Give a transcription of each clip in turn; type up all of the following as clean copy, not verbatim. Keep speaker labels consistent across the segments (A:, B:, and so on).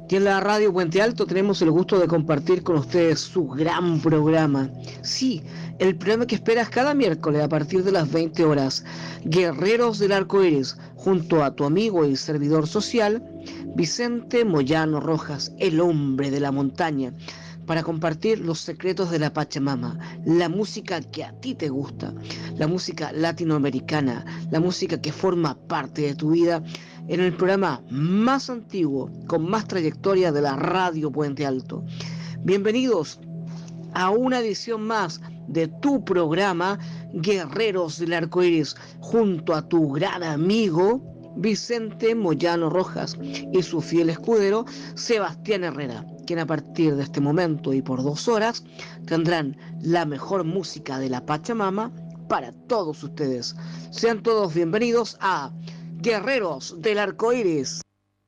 A: Y en la radio Puente Alto tenemos el gusto de compartir con ustedes su gran programa. Sí, el programa que esperas cada miércoles a partir de las 20 horas. Guerreros del Arco Iris, junto a tu amigo y servidor social, Vicente Moyano Rojas, el hombre de la montaña, para compartir los secretos de la Pachamama, la música que a ti te gusta, la música latinoamericana, la música que forma parte de tu vida, en el programa más antiguo, con más trayectoria de la radio Puente Alto. Bienvenidos a una edición más de tu programa Guerreros del Arco Iris, junto a tu gran amigo Vicente Moyano Rojas y su fiel escudero Sebastián Herrera, quien a partir de este momento y por 2 horas tendrán la mejor música de la Pachamama para todos ustedes. Sean todos bienvenidos a Guerreros del Arco Iris.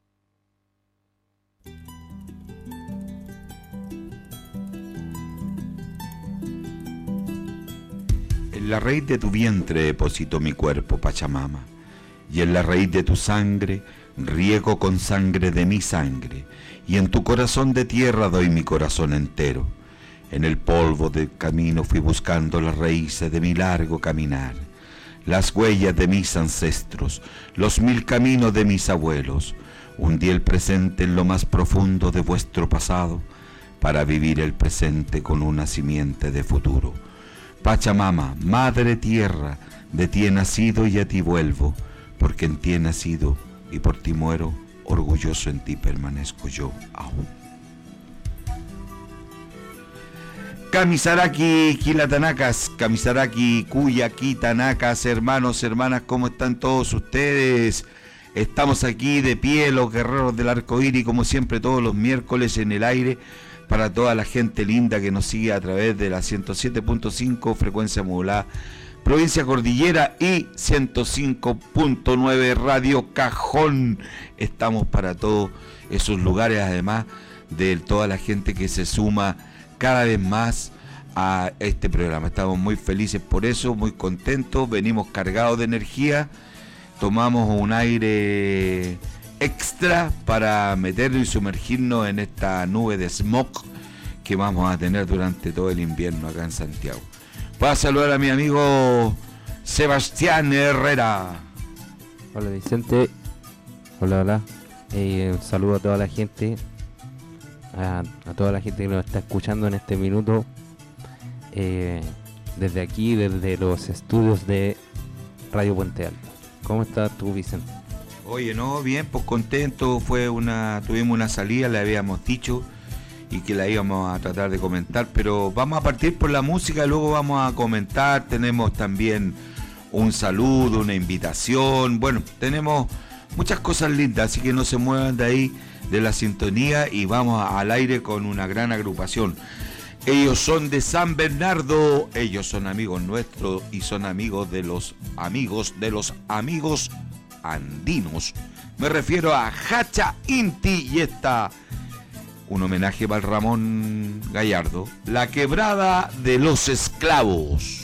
B: En la raíz de tu vientre deposito mi cuerpo, Pachamama, y en la raíz de tu sangre riego con sangre de mi sangre, y en tu corazón de tierra doy mi corazón entero. En el polvo del camino fui buscando las raíces de mi largo caminar, las huellas de mis ancestros, los 1000 caminos de mis abuelos. Hundí el presente en lo más profundo de vuestro pasado, para vivir el presente con una simiente de futuro. Pachamama, madre tierra, de ti he nacido y a ti vuelvo, porque en ti he nacido y por ti muero, orgulloso en ti permanezco yo aún. Kamisaraki, Kilatanakas, Kamisaraki, Kuyaki, Tanakas, hermanos, hermanas, ¿cómo están todos ustedes? Estamos aquí de pie, los guerreros del arco iris, como siempre todos los miércoles en el aire, para toda la gente linda que nos sigue a través de la 107.5 frecuencia modulada, provincia Cordillera, y 105.9 Radio Cajón. Estamos para todos esos lugares, además de toda la gente que se suma cada vez más a este programa. Estamos muy felices por eso, muy contentos, venimos cargados de energía, tomamos un aire extra para meterlo y sumergirnos en esta nube de smog que vamos a tener durante todo el invierno acá en Santiago. Voy a saludar a mi amigo Sebastián Herrera.
C: Hola Vicente, hola. Un saludo a toda la gente. A toda la gente que nos está escuchando en este minuto, desde aquí, desde los estudios de Radio Puente Alto. ¿Cómo estás tú, Vicente?
B: Oye, no, bien, pues contento. Tuvimos una salida, le habíamos dicho, y que la íbamos a tratar de comentar, pero vamos a partir por la música, luego vamos a comentar. Tenemos también un saludo, una invitación, bueno, tenemos muchas cosas lindas, así que no se muevan de ahí, de la sintonía, y vamos al aire con una gran agrupación. Ellos son de San Bernardo, ellos son amigos nuestros y son amigos de los amigos andinos. Me refiero a Hacha Inti, y esta, un homenaje para el Ramón Gallardo, La Quebrada de los Esclavos.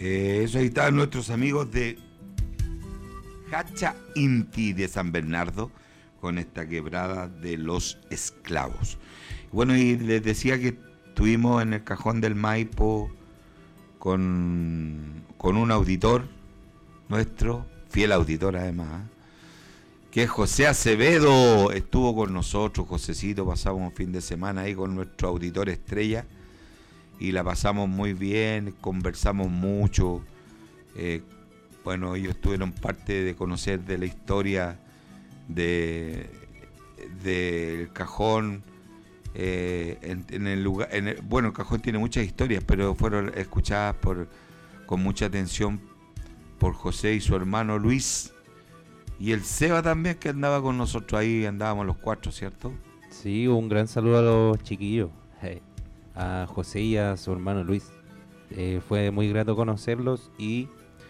B: Eso, ahí están nuestros amigos de Hacha Inti de San Bernardo con esta quebrada de los esclavos. Bueno, y les decía que estuvimos en el Cajón del Maipo con un auditor nuestro, fiel auditor además, que es José Acevedo. Estuvo con nosotros, Josecito, pasamos un fin de semana ahí con nuestro auditor estrella y la pasamos muy bien, conversamos mucho. Bueno, ellos tuvieron parte de conocer de la historia del Cajón. En el lugar, bueno, el Cajón tiene muchas historias, pero fueron escuchadas con mucha atención por José y su hermano Luis y el Seba también, que andaba con nosotros ahí, andábamos los cuatro, ¿cierto?
C: Sí, un gran saludo a los chiquillos, a José y a su hermano Luis. Fue muy grato conocerlos y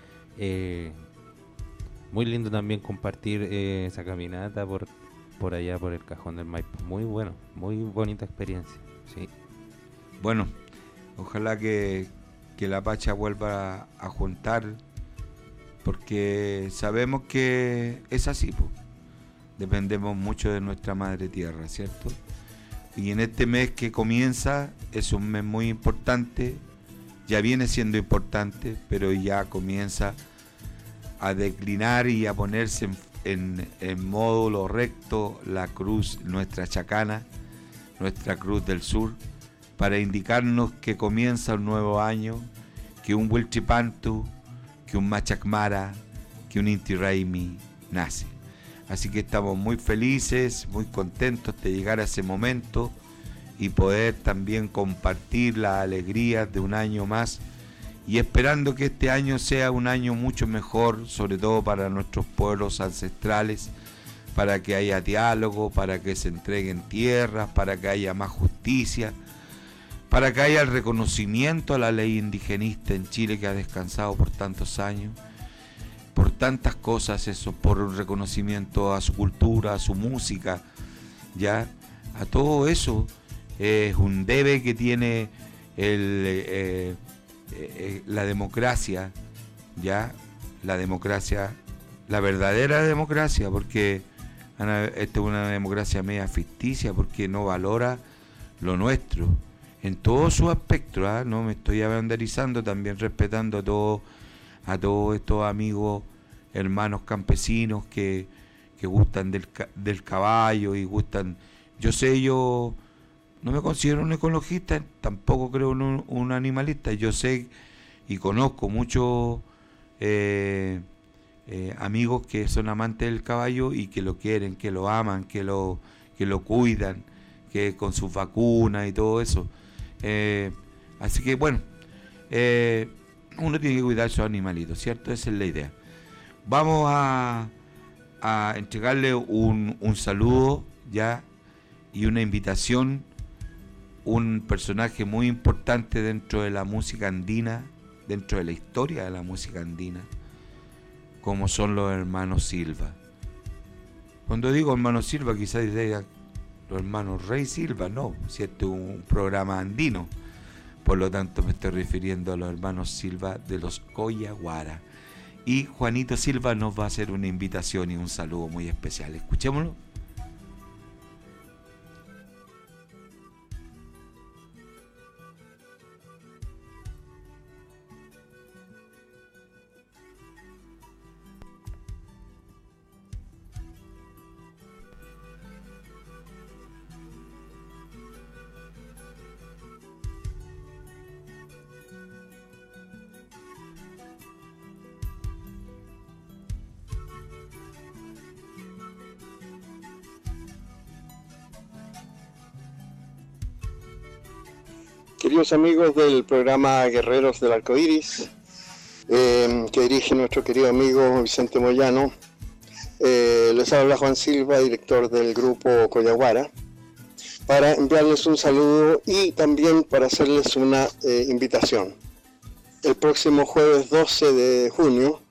C: muy lindo también compartir esa caminata por allá, por el Cajón del Maipo. Muy bueno, muy bonita experiencia, sí.
B: Bueno, ojalá que la Pacha vuelva a juntar, porque sabemos que es así, po. Dependemos mucho de nuestra madre tierra, ¿cierto? Y en este mes que comienza es un mes muy importante, ya viene siendo importante, pero ya comienza a declinar y a ponerse en módulo recto la cruz, nuestra chacana, nuestra cruz del sur, para indicarnos que comienza un nuevo año, que un Huilchipantu, que un Machacmara, que un Inti Raymi nace. Así que estamos muy felices, muy contentos de llegar a ese momento y poder también compartir las alegrías de un año más, y esperando que este año sea un año mucho mejor, sobre todo para nuestros pueblos ancestrales, para que haya diálogo, para que se entreguen tierras, para que haya más justicia, para que haya el reconocimiento a la ley indigenista en Chile, que ha descansado por tantos años, por tantas cosas, eso, por un reconocimiento a su cultura, a su música, ya, a todo eso. Es un debe que tiene la democracia, ya, la democracia, la verdadera democracia, porque esta es una democracia media ficticia, porque no valora lo nuestro en todos sus aspectos, ¿eh? No me estoy abanderizando, también respetando a todos estos amigos, hermanos campesinos que gustan del caballo y gustan. Yo no me considero un ecologista, tampoco creo un animalista. Yo sé y conozco muchos amigos que son amantes del caballo y que lo quieren, que lo aman, que lo cuidan, que con sus vacunas y todo eso. Así que bueno, uno tiene que cuidar a sus animalitos, ¿cierto? Esa es la idea. Vamos a entregarle un saludo ya y una invitación, un personaje muy importante dentro de la música andina, dentro de la historia de la música andina, como son los hermanos Silva. Cuando digo hermanos Silva, quizás digan los hermanos Rey Silva, no, si este es un programa andino, por lo tanto me estoy refiriendo a los hermanos Silva de los Coyaguara. Y Juanito Silva nos va a hacer una invitación y un saludo muy especial. Escuchémoslo.
D: Queridos amigos del programa Guerreros del Arcoíris, que dirige nuestro querido amigo Vicente Moyano, les habla Juan Silva, director del grupo Coyaguara, para enviarles un saludo y también para hacerles una invitación. El próximo jueves 12 de junio,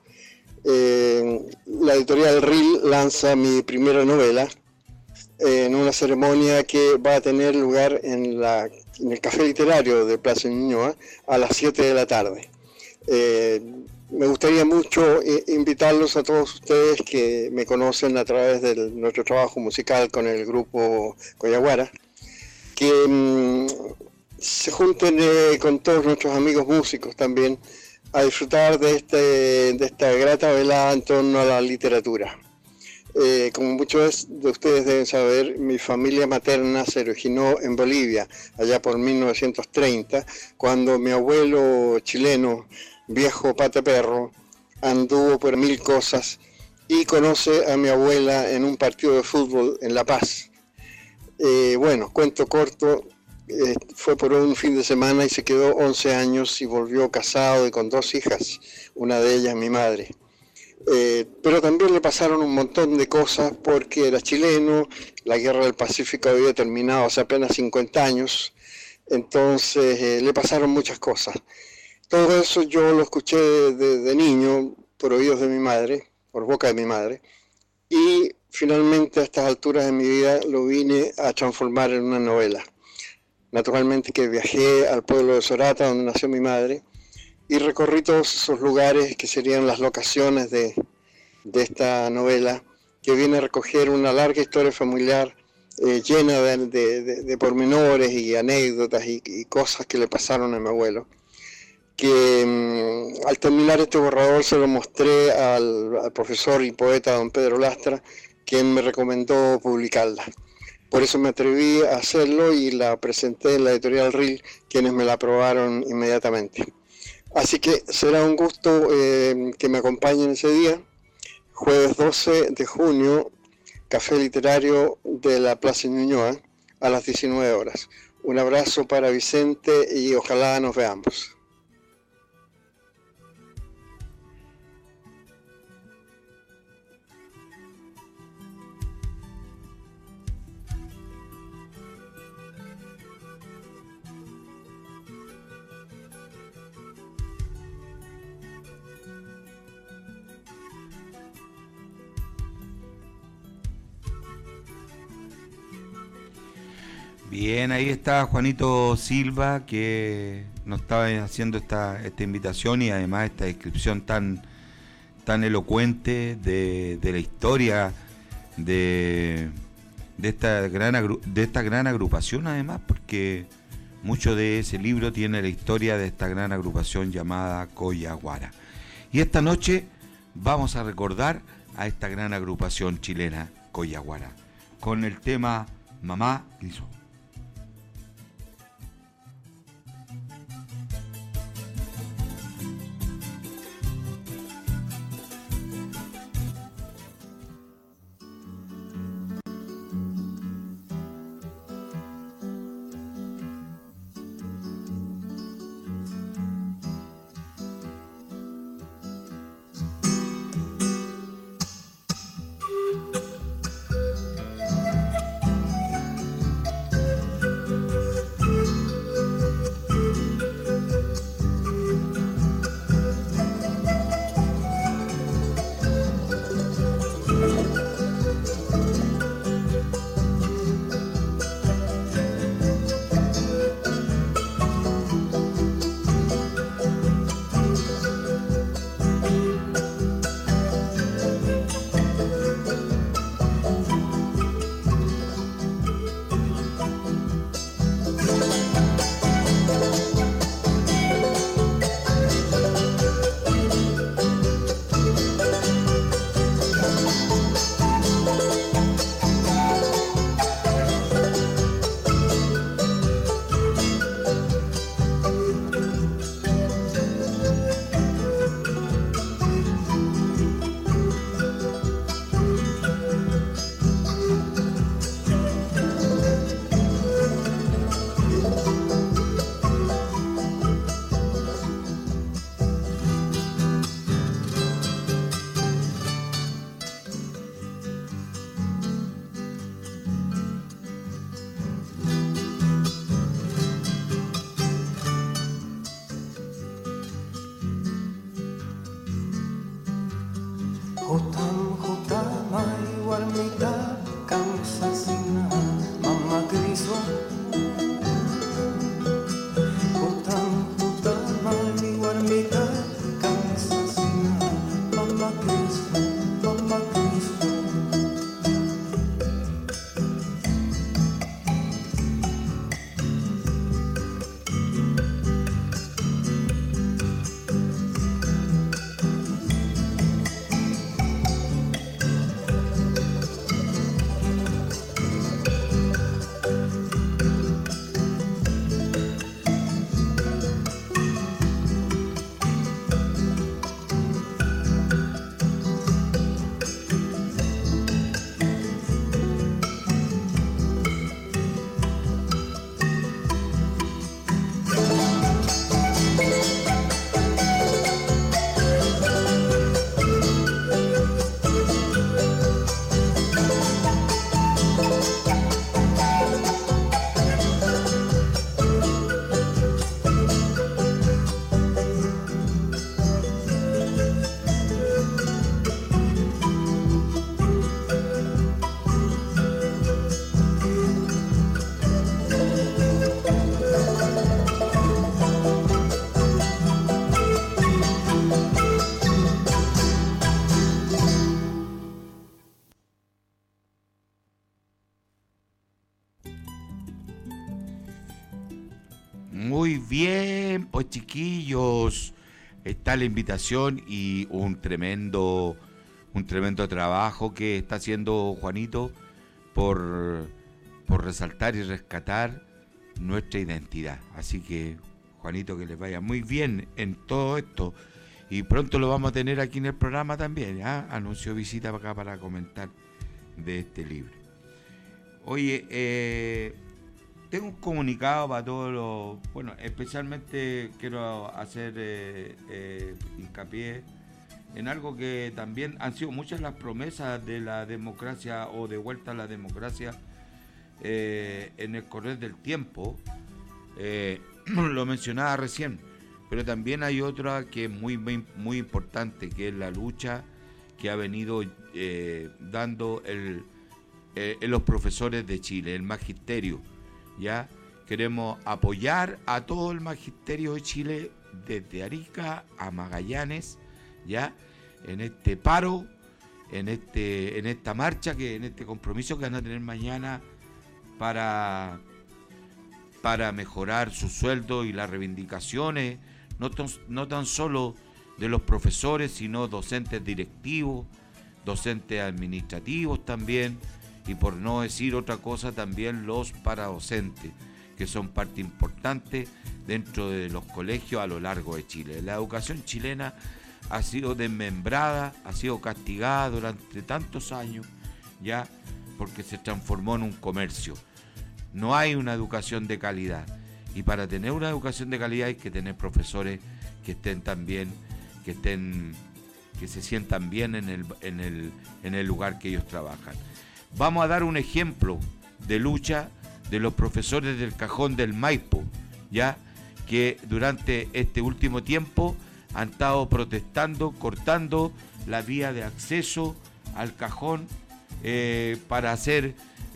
D: la editorial RIL lanza mi primera novela en una ceremonia que va a tener lugar en el Café Literario de Plaza Ñuñoa a las 7 de la tarde. Me gustaría mucho invitarlos a todos ustedes que me conocen a través de nuestro trabajo musical con el grupo Coyaguara, que se junten con todos nuestros amigos músicos también a disfrutar de esta grata velada en torno a la literatura. Como muchos de ustedes deben saber, mi familia materna se originó en Bolivia, allá por 1930, cuando mi abuelo chileno, viejo Pate Perro, anduvo por 1000 cosas y conoce a mi abuela en un partido de fútbol en La Paz. Bueno, cuento corto, fue por un fin de semana y se quedó 11 años y volvió casado y con 2 hijas, una de ellas mi madre. Pero también le pasaron un montón de cosas porque era chileno, la guerra del Pacífico había terminado hace apenas 50 años, entonces le pasaron muchas cosas. Todo eso yo lo escuché de niño por oídos de mi madre, por boca de mi madre, y finalmente a estas alturas de mi vida lo vine a transformar en una novela. Naturalmente que viajé al pueblo de Sorata, donde nació mi madre, y recorrí todos esos lugares que serían las locaciones de esta novela, que viene a recoger una larga historia familiar llena de pormenores y anécdotas y cosas que le pasaron a mi abuelo, que al terminar este borrador se lo mostré al profesor y poeta don Pedro Lastra, quien me recomendó publicarla. Por eso me atreví a hacerlo y la presenté en la editorial RIL, quienes me la aprobaron inmediatamente. Así que será un gusto que me acompañen ese día, jueves 12 de junio, Café Literario de la Plaza Ñuñoa, a las 19 horas. Un abrazo para Vicente y ojalá nos veamos.
B: Bien, ahí está Juanito Silva, que nos estaba haciendo esta invitación y además esta descripción tan elocuente de la historia de esta gran agrupación, además, porque mucho de ese libro tiene la historia de esta gran agrupación llamada Coyaguara. Y esta noche vamos a recordar a esta gran agrupación chilena Coyaguara con el tema Mamá Grisó. Muy bien, pues chiquillos, está la invitación y un tremendo trabajo que está haciendo Juanito por resaltar y rescatar nuestra identidad. Así que, Juanito, que les vaya muy bien en todo esto. Y pronto lo vamos a tener aquí en el programa también, ¿ya? Anunció visita acá para comentar de este libro. Oye, tengo un comunicado para todos los... Bueno, especialmente quiero hacer hincapié en algo que también han sido muchas las promesas de la democracia o de vuelta a la democracia en el correr del tiempo. Lo mencionaba recién, pero también hay otra que es muy importante, que es la lucha que ha venido dando los profesores de Chile, el magisterio. ¿Ya? Queremos apoyar a todo el magisterio de Chile, desde Arica a Magallanes, ¿ya? En este paro, en esta marcha, en este compromiso que van a tener mañana para mejorar su sueldo y las reivindicaciones, no tan solo de los profesores, sino docentes directivos, docentes administrativos también, y por no decir otra cosa, también los paradocentes, que son parte importante dentro de los colegios a lo largo de Chile. La educación chilena ha sido desmembrada, ha sido castigada durante tantos años, ya, porque se transformó en un comercio. No hay una educación de calidad, y para tener una educación de calidad hay que tener profesores que estén también, que se sientan bien en el lugar que ellos trabajan. Vamos a dar un ejemplo de lucha de los profesores del Cajón del Maipo, ya, que durante este último tiempo han estado protestando, cortando la vía de acceso al Cajón para hacer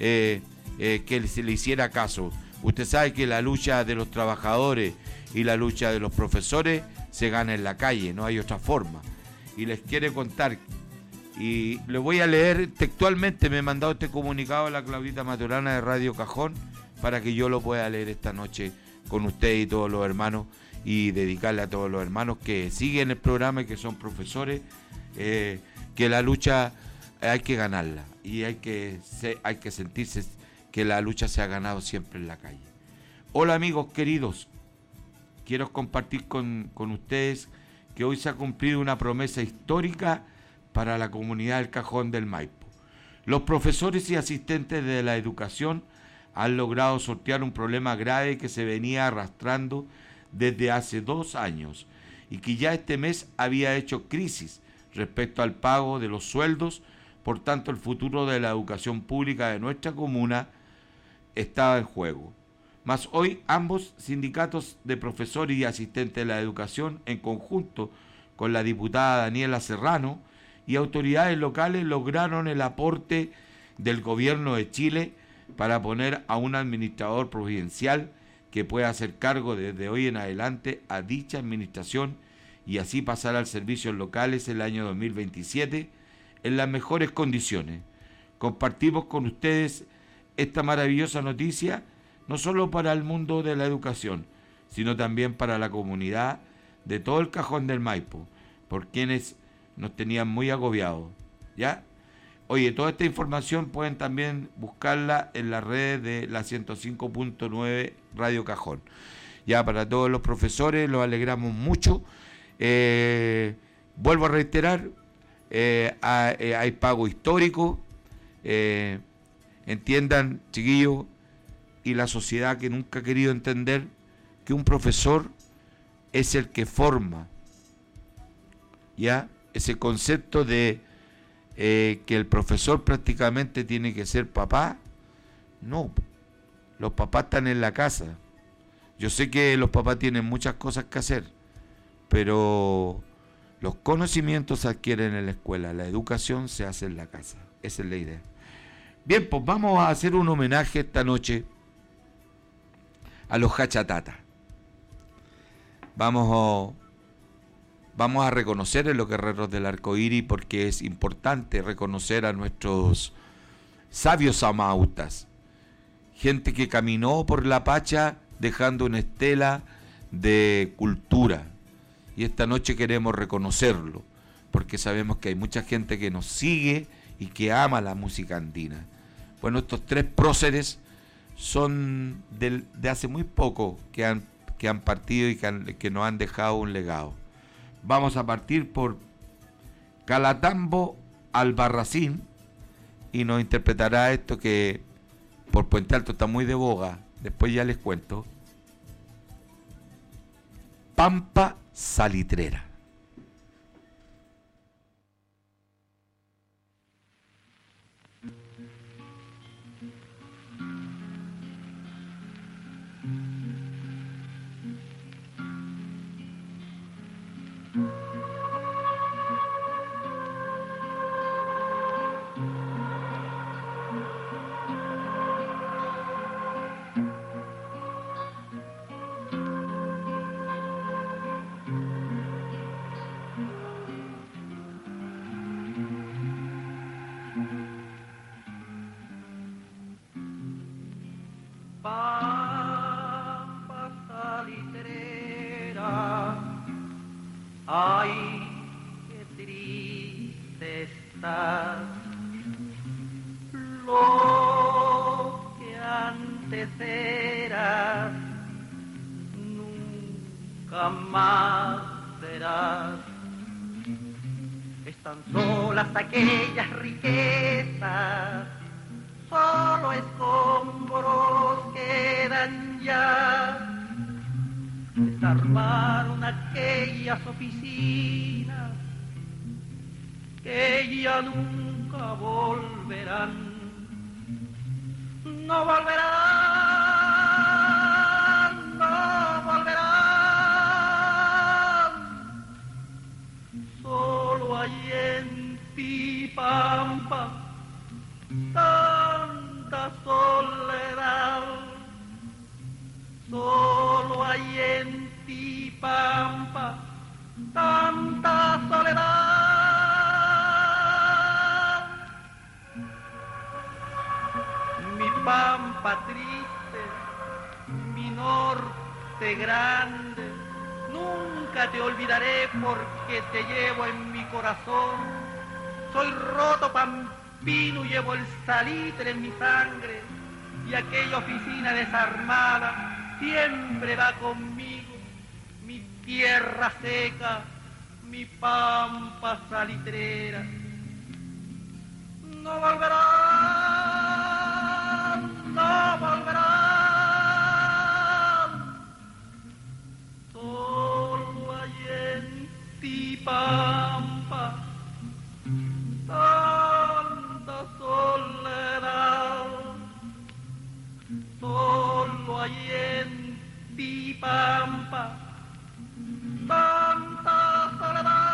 B: que se le hiciera caso. Usted sabe que la lucha de los trabajadores y la lucha de los profesores se gana en la calle, no hay otra forma. Y les quiero contar, y le voy a leer textualmente, me ha mandado este comunicado a la Claudita Maturana de Radio Cajón para que yo lo pueda leer esta noche con usted y todos los hermanos, y dedicarle a todos los hermanos que siguen el programa y que son profesores, que la lucha hay que ganarla, y hay que sentirse que la lucha se ha ganado siempre en la calle. Hola amigos queridos, quiero compartir con ustedes que hoy se ha cumplido una promesa histórica para la comunidad del Cajón del Maipo. Los profesores y asistentes de la educación han logrado sortear un problema grave que se venía arrastrando desde hace 2 años y que ya este mes había hecho crisis respecto al pago de los sueldos. Por tanto, el futuro de la educación pública de nuestra comuna estaba en juego. Mas hoy ambos sindicatos de profesores y asistentes de la educación, en conjunto con la diputada Daniela Serrano y autoridades locales, lograron el aporte del gobierno de Chile para poner a un administrador provincial que pueda hacer cargo desde hoy en adelante a dicha administración y así pasar al servicios locales el año 2027 en las mejores condiciones. Compartimos con ustedes esta maravillosa noticia, no solo para el mundo de la educación, sino también para la comunidad de todo el Cajón del Maipo, por quienes nos tenían muy agobiados, ¿ya? Oye, toda esta información pueden también buscarla en las redes de la 105.9 Radio Cajón. Ya, para todos los profesores, los alegramos mucho. Vuelvo a reiterar, hay pago histórico. Entiendan, chiquillos, y la sociedad que nunca ha querido entender que un profesor es el que forma, ¿ya? Ese concepto de que el profesor prácticamente tiene que ser papá. No, los papás están en la casa. Yo sé que los papás tienen muchas cosas que hacer, pero los conocimientos se adquieren en la escuela, la educación se hace en la casa. Esa es la idea. Bien, pues vamos a hacer un homenaje esta noche a los Hachatata. Vamos a reconocer en los guerreros del arcoíris, porque es importante reconocer a nuestros sabios amautas, gente que caminó por la Pacha dejando una estela de cultura. Y esta noche queremos reconocerlo, porque sabemos que hay mucha gente que nos sigue y que ama la música andina. Bueno, estos 3 próceres son de hace muy poco que han partido y que nos han dejado un legado. Vamos a partir por Calatambo Albarracín y nos interpretará esto que por Puente Alto está muy de boga, después ya les cuento. Pampa Salitrera.
E: Aquellas riquezas, solo escombros quedan ya. Desarmaron aquellas oficinas que ya nunca volverán, no volverán, no volverán. Solo hay en Pampa tanta soledad, solo hay en ti, Pampa, tanta soledad. Mi Pampa triste, mi norte grande, nunca te olvidaré porque te llevo en mi corazón. Soy roto pampino, llevo el salitre en mi sangre y aquella oficina desarmada siempre va conmigo. Mi tierra seca, mi Pampa salitrera. No volverán, no volverán. Solo hay en ti, Pampa, tanta soledad. Solo hay en ti, Pampa, tanta soledad.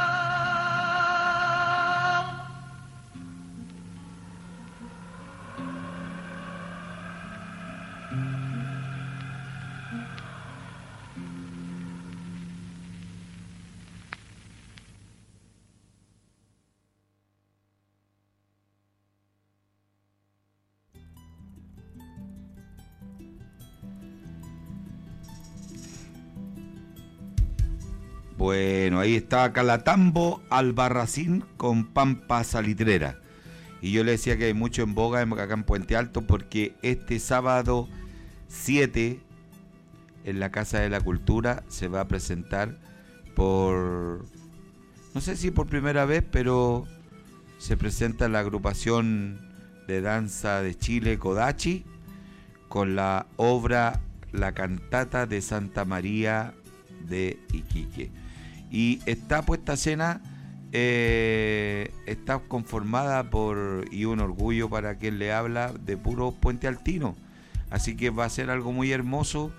B: Bueno, ahí está Calatambo Albarracín con Pampa Salitrera. Y yo le decía que hay mucho en boga acá en Puente Alto porque este sábado 7 en la Casa de la Cultura se va a presentar por, no sé si por primera vez, pero se presenta la agrupación de danza de Chile, Kodachi, con la obra La Cantata de Santa María de Iquique. Y esta puesta a escena está conformada por, y un orgullo para quien le habla, de puro puente altino. Así que va a ser algo muy hermoso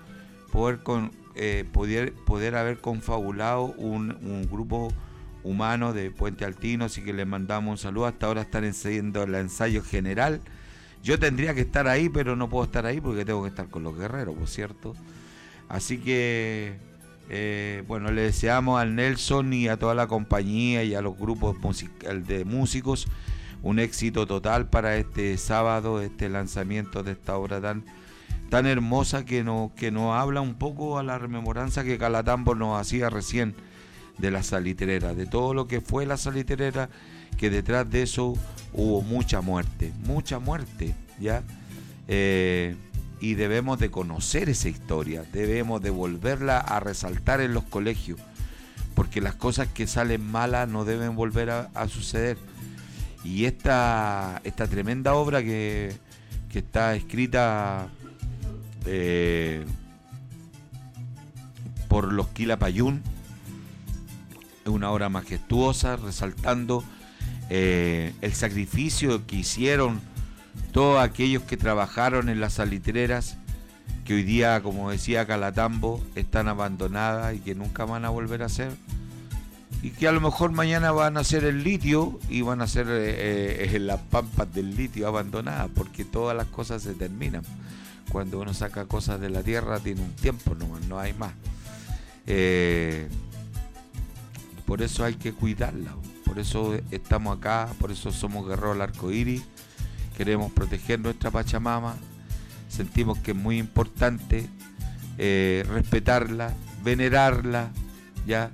B: poder haber confabulado un grupo humano de Puente Altino. Así que les mandamos un saludo. Hasta ahora están haciendo el ensayo general. Yo tendría que estar ahí, pero no puedo estar ahí porque tengo que estar con los guerreros, por cierto. Así que bueno, le deseamos al Nelson y a toda la compañía y a los grupos de músicos un éxito total para este sábado, este lanzamiento de esta obra tan tan hermosa que nos habla un poco a la rememoranza que Calatambo nos hacía recién de la salitrera, de todo lo que fue la salitrera, que detrás de eso hubo mucha muerte, ¿ya? Y debemos de conocer esa historia, debemos de volverla a resaltar en los colegios, porque las cosas que salen malas no deben volver a suceder. Y esta tremenda obra que está escrita por los Quilapayún es una obra majestuosa, resaltando el sacrificio que hicieron todos aquellos que trabajaron en las salitreras, que hoy día, como decía Calatambo, están abandonadas y que nunca van a volver a ser, y que a lo mejor mañana van a ser el litio y van a ser las pampas del litio abandonadas, porque todas las cosas se terminan. Cuando uno saca cosas de la tierra tiene un tiempo nomás, no hay más. Por eso hay que cuidarla, por eso estamos acá, por eso somos Guerreros del Arcoíris. Queremos proteger nuestra Pachamama, sentimos que es muy importante respetarla, venerarla, ¿ya?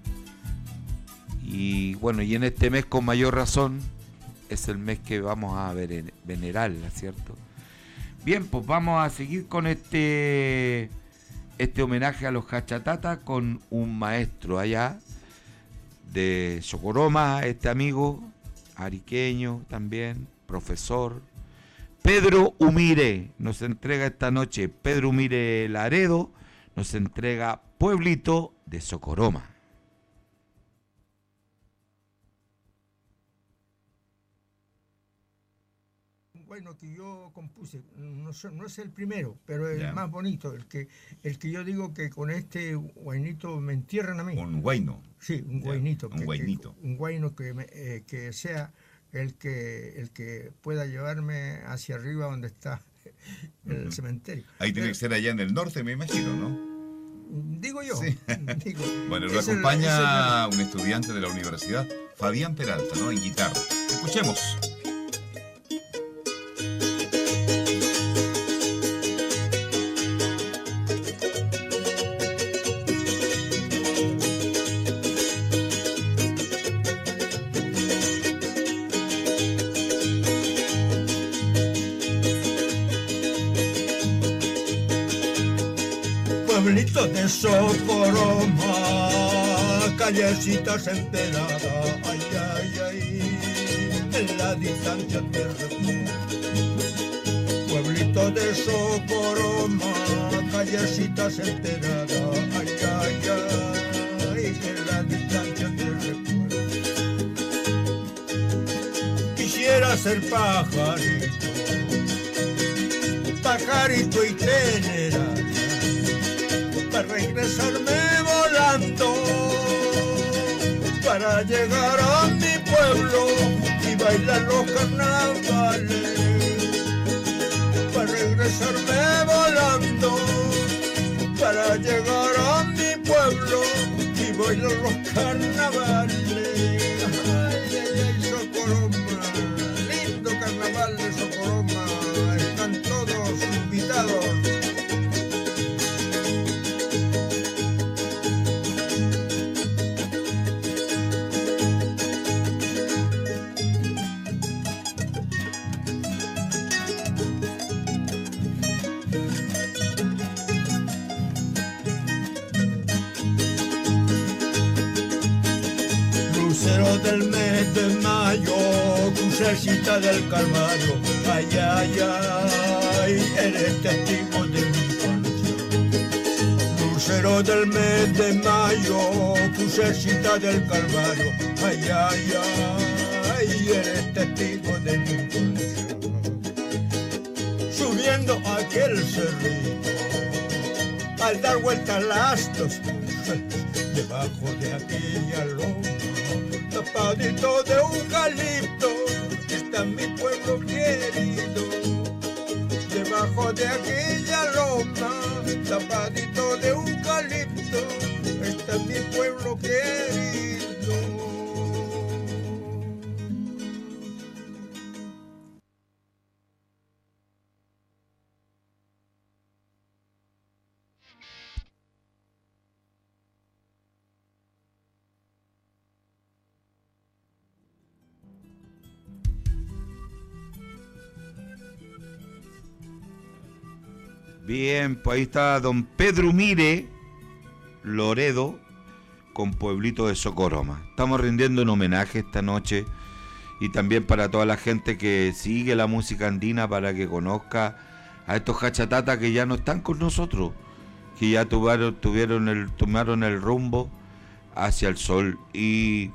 B: Y bueno, y en este mes con mayor razón es el mes que vamos a venerarla, ¿cierto? Bien, pues vamos a seguir con este homenaje a los Hachatata con un maestro allá de Socoroma, este amigo ariqueño también, profesor. Pedro Humire nos entrega esta noche, Pedro Humire Laredo nos entrega Pueblito de Socoroma.
F: Bueno, que yo compuse, no es el primero, pero el más bonito, el que yo digo que con este guainito me entierran a mí.
G: Un guaino.
F: Sí, un guainito.
G: Un guainito.
F: Un guaino que sea el que pueda llevarme hacia arriba donde está el cementerio.
G: Ahí tiene que ser allá en el norte, me imagino, ¿no?
F: Digo yo.
G: Sí.
F: Digo,
G: bueno, lo acompaña un estudiante de la universidad, Fabián Peralta, ¿no? En guitarra. Escuchemos.
F: Pueblito de Socoroma, callecitas enteradas, ay, ay, ay, en la distancia te recuerdo. Pueblito de Socoroma, callecitas enteradas, ay, ay, ay, en la distancia te recuerdo. Quisiera ser pajarito y tener para regresarme volando, para llegar a mi pueblo y bailar los carnavales, para regresarme volando, para llegar a mi pueblo y bailar los carnavales. Ay, ay, ay, Socoroma, lindo carnaval de Socoroma, están todos invitados. Del mes de mayo, crucecita del Calvario, ay, ay, ay, eres testigo de mi infancia. Lucero del mes de mayo, crucecita del Calvario, ay, ay, ay, eres testigo de mi infancia. Subiendo aquel cerrito, al dar vuelta las dos cruces, debajo de aquella loma, tapadito de eucalipto, está mi pueblo querido. Debajo de aquella loma, tapadito de eucalipto, está mi pueblo querido.
B: Bien, pues ahí está don Pedro Mire Loredo con Pueblito de Socoroma. Estamos rindiendo un homenaje esta noche y también para toda la gente que sigue la música andina, para que conozca a estos hachatatas que ya no están con nosotros, que ya tomaron el rumbo hacia el sol y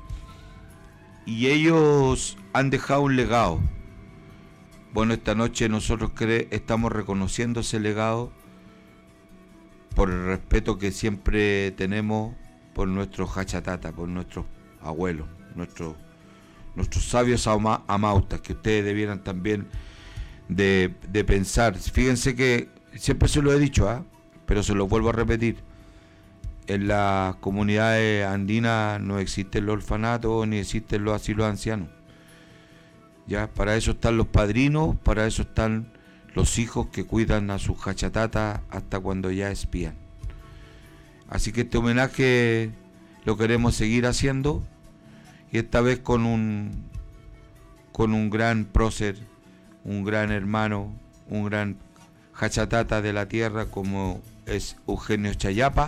B: ellos han dejado un legado. Bueno, esta noche nosotros estamos reconociendo ese legado por el respeto que siempre tenemos por nuestros hachatatas, por nuestros abuelos, nuestros sabios amautas, que ustedes debieran también de pensar. Fíjense que siempre se lo he dicho, pero se lo vuelvo a repetir. En las comunidades andinas no existen los orfanatos ni existen los asilos ancianos. Ya, para eso están los padrinos, para eso están los hijos que cuidan a sus hachatatas hasta cuando ya expían. Así que este homenaje lo queremos seguir haciendo, y esta vez con un gran prócer, un gran hermano, un gran hachatata de la tierra como es Eugenio Chayapa,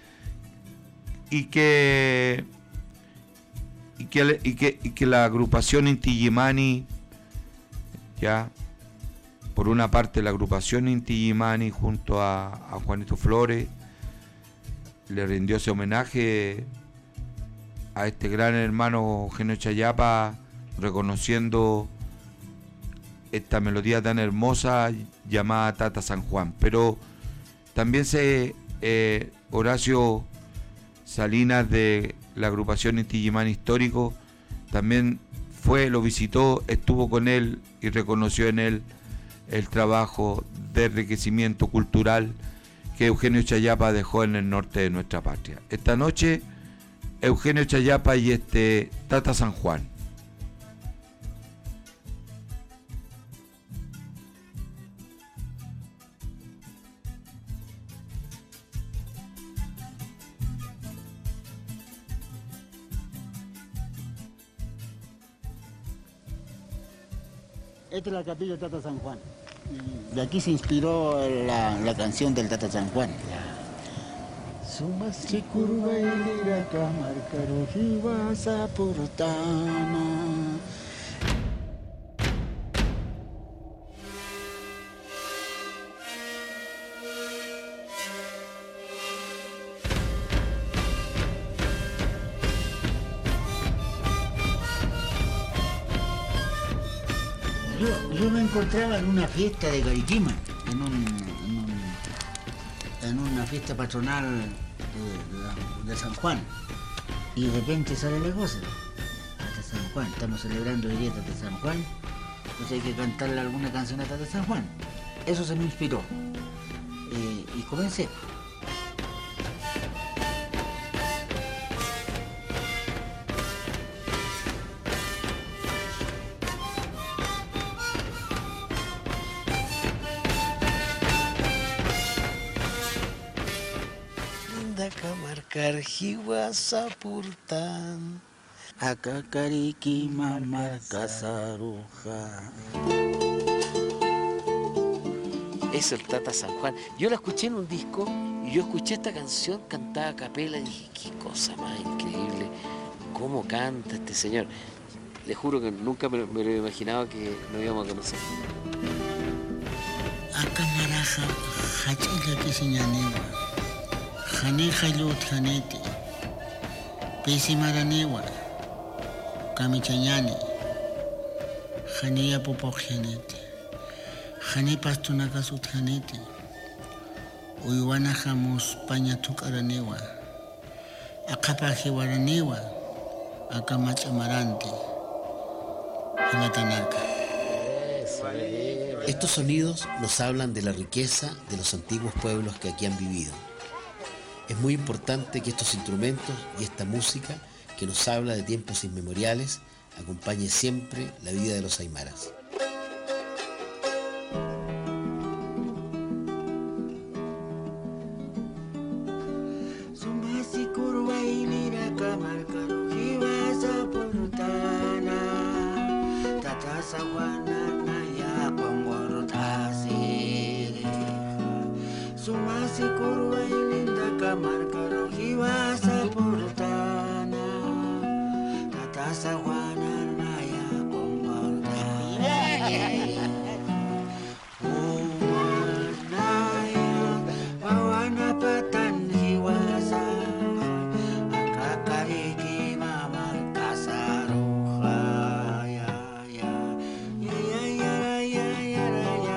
B: y que la agrupación Inti Illimani, ya, por una parte la agrupación Inti Illimani junto a Juanito Flores le rindió ese homenaje a este gran hermano Eugenio Chayapa, reconociendo esta melodía tan hermosa llamada Tata San Juan. Pero también Horacio Salinas de la agrupación Inti Illimani Histórico también lo visitó, estuvo con él y reconoció en él el trabajo de enriquecimiento cultural que Eugenio Chayapa dejó en el norte de nuestra patria. Esta noche Eugenio Chayapa y Tata San Juan.
H: Esta es la capilla de Tata San Juan. De aquí se inspiró la canción del Tata San Juan. Sumasi kurva ilira kamar karuhiwa sapurtana. Yo me encontraba en una fiesta de Cariquima, en una fiesta patronal de San Juan, y de repente sale la cosa, Tata San Juan, estamos celebrando hoy día Tata San Juan, pues hay que cantarle alguna canción a Tata San Juan. Eso se me inspiró, y comencé. Karjiwa sapurtan akakariki mamar kasaruja.
I: Es el Tata San Juan. Yo la escuché en un disco y yo escuché esta canción cantada a capela y dije, qué cosa más increíble, cómo canta este señor. Le juro que nunca me lo imaginaba que nos íbamos a conocer.
H: Akamaraja hachila kisiñanewa. Jane Jayut Janete, Pesi Maranewa, Kamichañane, Jane Apopok Janete, Jane Pastunakasut Janete, Uywana Jamos Pañatuk Aranewa, Akapaje Waranewa, Akamach Amarante, Jalatanaka.
I: Estos sonidos nos hablan de la riqueza de los antiguos pueblos que aquí han vivido. Es muy importante que estos instrumentos y esta música que nos habla de tiempos inmemoriales acompañe siempre la vida de los aymaras.
H: marcaro jiwasa purutana tatasa wana naya komordaya umanaya bawana patan jiwasa akakariki mama kasaruha ya ya ya ya ya ya ya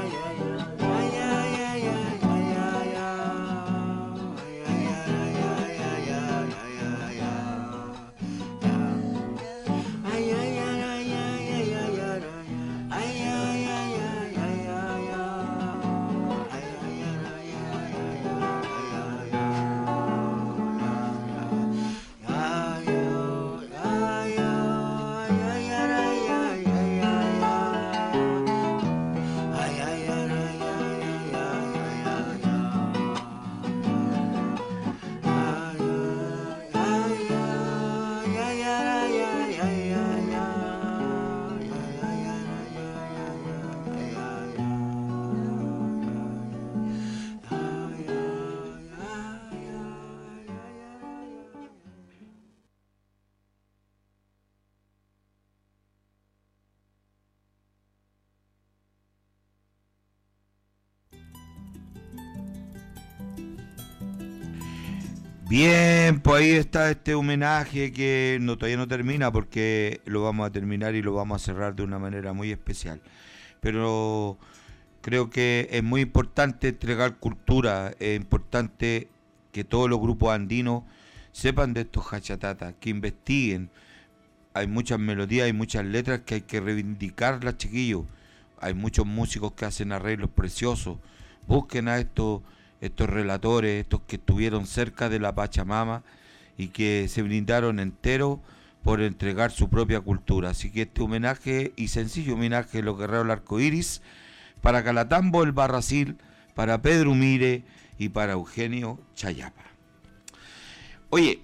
B: Bien, pues ahí está este homenaje que todavía no termina porque lo vamos a terminar y lo vamos a cerrar de una manera muy especial. Pero creo que es muy importante entregar cultura, es importante que todos los grupos andinos sepan de estos hachatatas, que investiguen. Hay muchas melodías, hay muchas letras que hay que reivindicarlas, chiquillos. Hay muchos músicos que hacen arreglos preciosos. Busquen a estos relatores, estos que estuvieron cerca de la Pachamama y que se brindaron enteros por entregar su propia cultura. Así que este homenaje y sencillo homenaje de los guerreros del arco iris para Calatambo el Barracil, para Pedro Mire y para Eugenio Chayapa. Oye,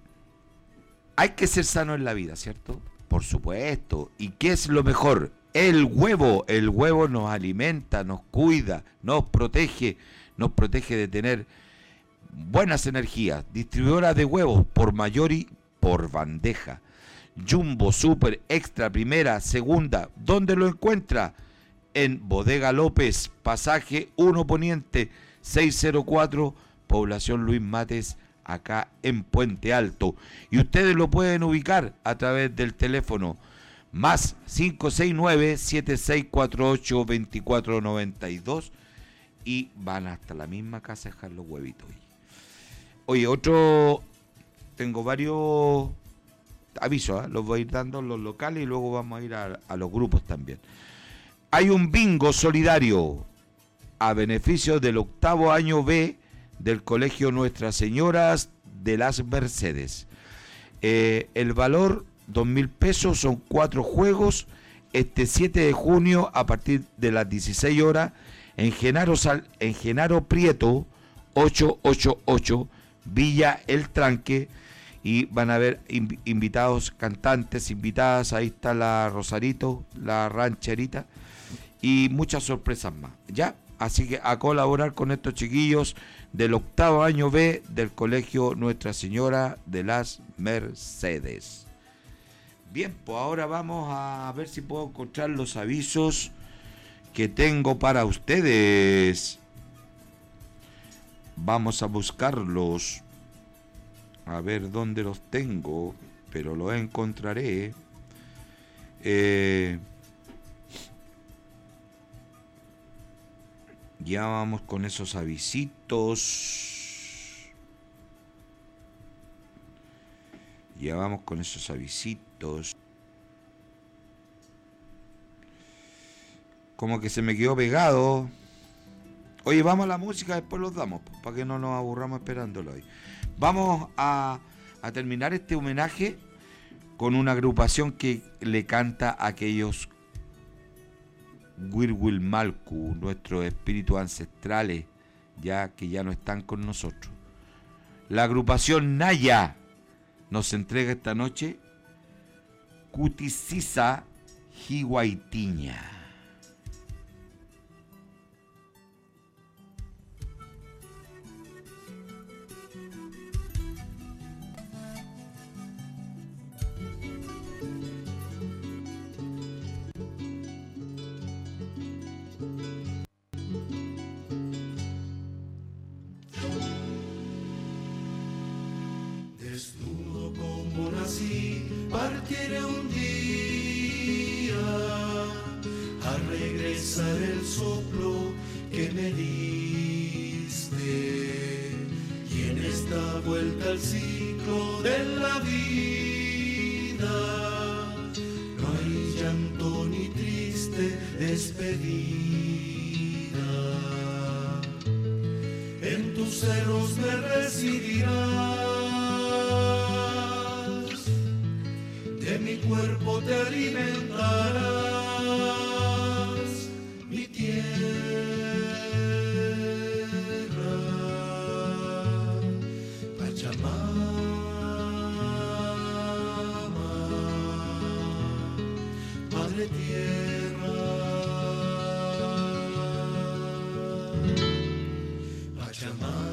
B: hay que ser sano en la vida, ¿cierto? Por supuesto. ¿Y qué es lo mejor? El huevo. El huevo nos alimenta, nos cuida, nos protege de tener buenas energías. Distribuidora de huevos por mayor y por bandeja. Jumbo, Super, Extra, Primera, Segunda. ¿Dónde lo encuentra? En Bodega López, Pasaje 1 Poniente, 604, Población Luis Mates, acá en Puente Alto. Y ustedes lo pueden ubicar a través del teléfono más 569-7648-2492 y van hasta la misma casa a dejar los huevitos. Oye, tengo varios avisos, los voy a ir dando en los locales y luego vamos a ir a los grupos también. Hay un bingo solidario a beneficio del 8º año B del Colegio Nuestras Señoras de las Mercedes. El valor 2.000 pesos, son 4 juegos, este 7 de junio a partir de las 16 horas en Genaro Prieto 888 Villa El Tranque, y van a haber invitados, cantantes, invitadas, ahí está la Rosarito, la Rancherita y muchas sorpresas más, ¿ya? Así que a colaborar con estos chiquillos del 8º año B del Colegio Nuestra Señora de las Mercedes. Bien, pues ahora vamos a ver si puedo encontrar los avisos que tengo para ustedes. Vamos a buscarlos. A ver dónde los tengo, pero los encontraré. Ya vamos con esos avisitos. Ya vamos con esos avisitos. Como que se me quedó pegado. Oye, vamos a la música, después los damos, para que no nos aburramos esperándolo hoy. Vamos a terminar este homenaje con una agrupación que le canta a aquellos Wirwilmalcu, nuestros espíritus ancestrales, ya que ya no están con nosotros. La agrupación Naya nos entrega esta noche Cutisisa Higuaitiña.
F: partiré un día a regresar el soplo que me diste, y en esta vuelta al ciclo de la vida no hay llanto ni triste despedida. En tus ceros me residirás, de mi cuerpo te alimentarás, mi tierra, Pachamama, Madre Tierra, Pachamama.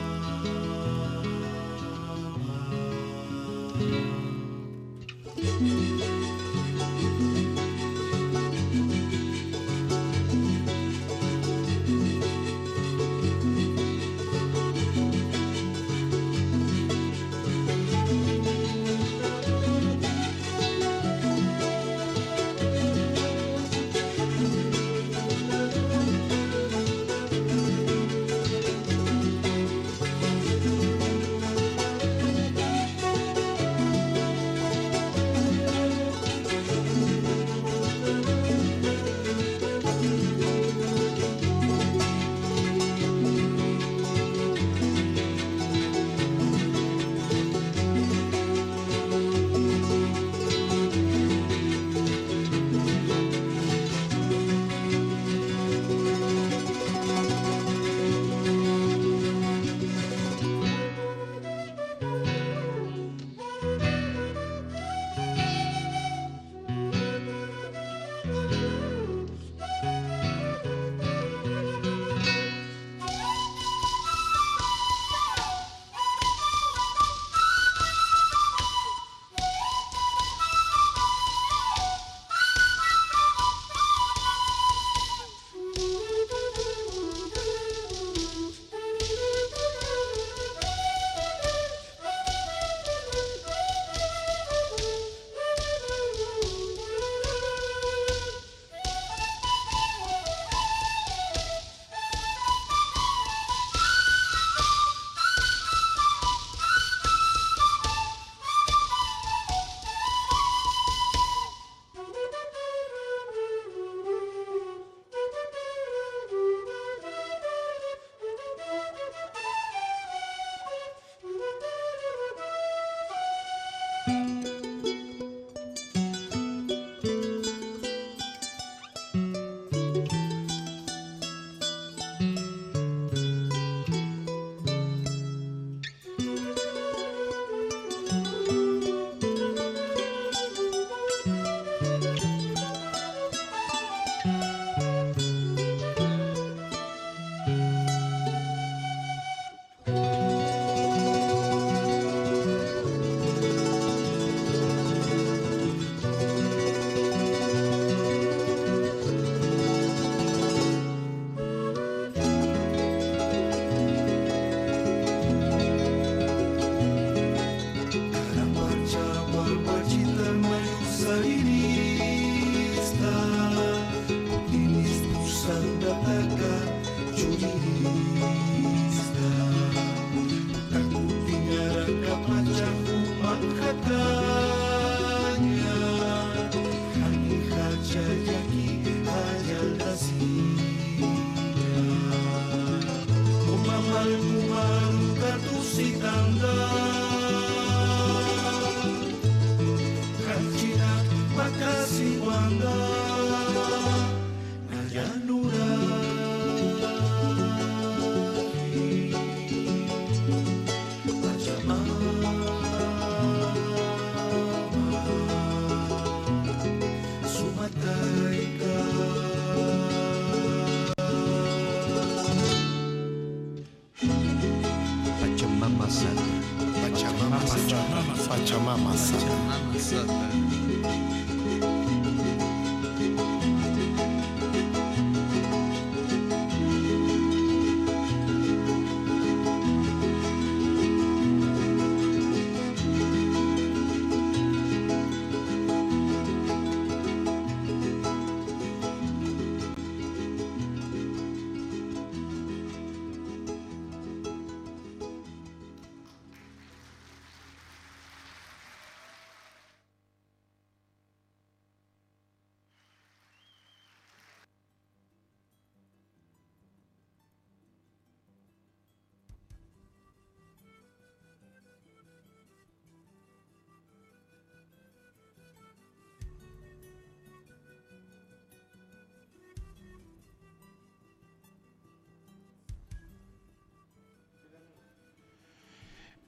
J: Pachamama Sata.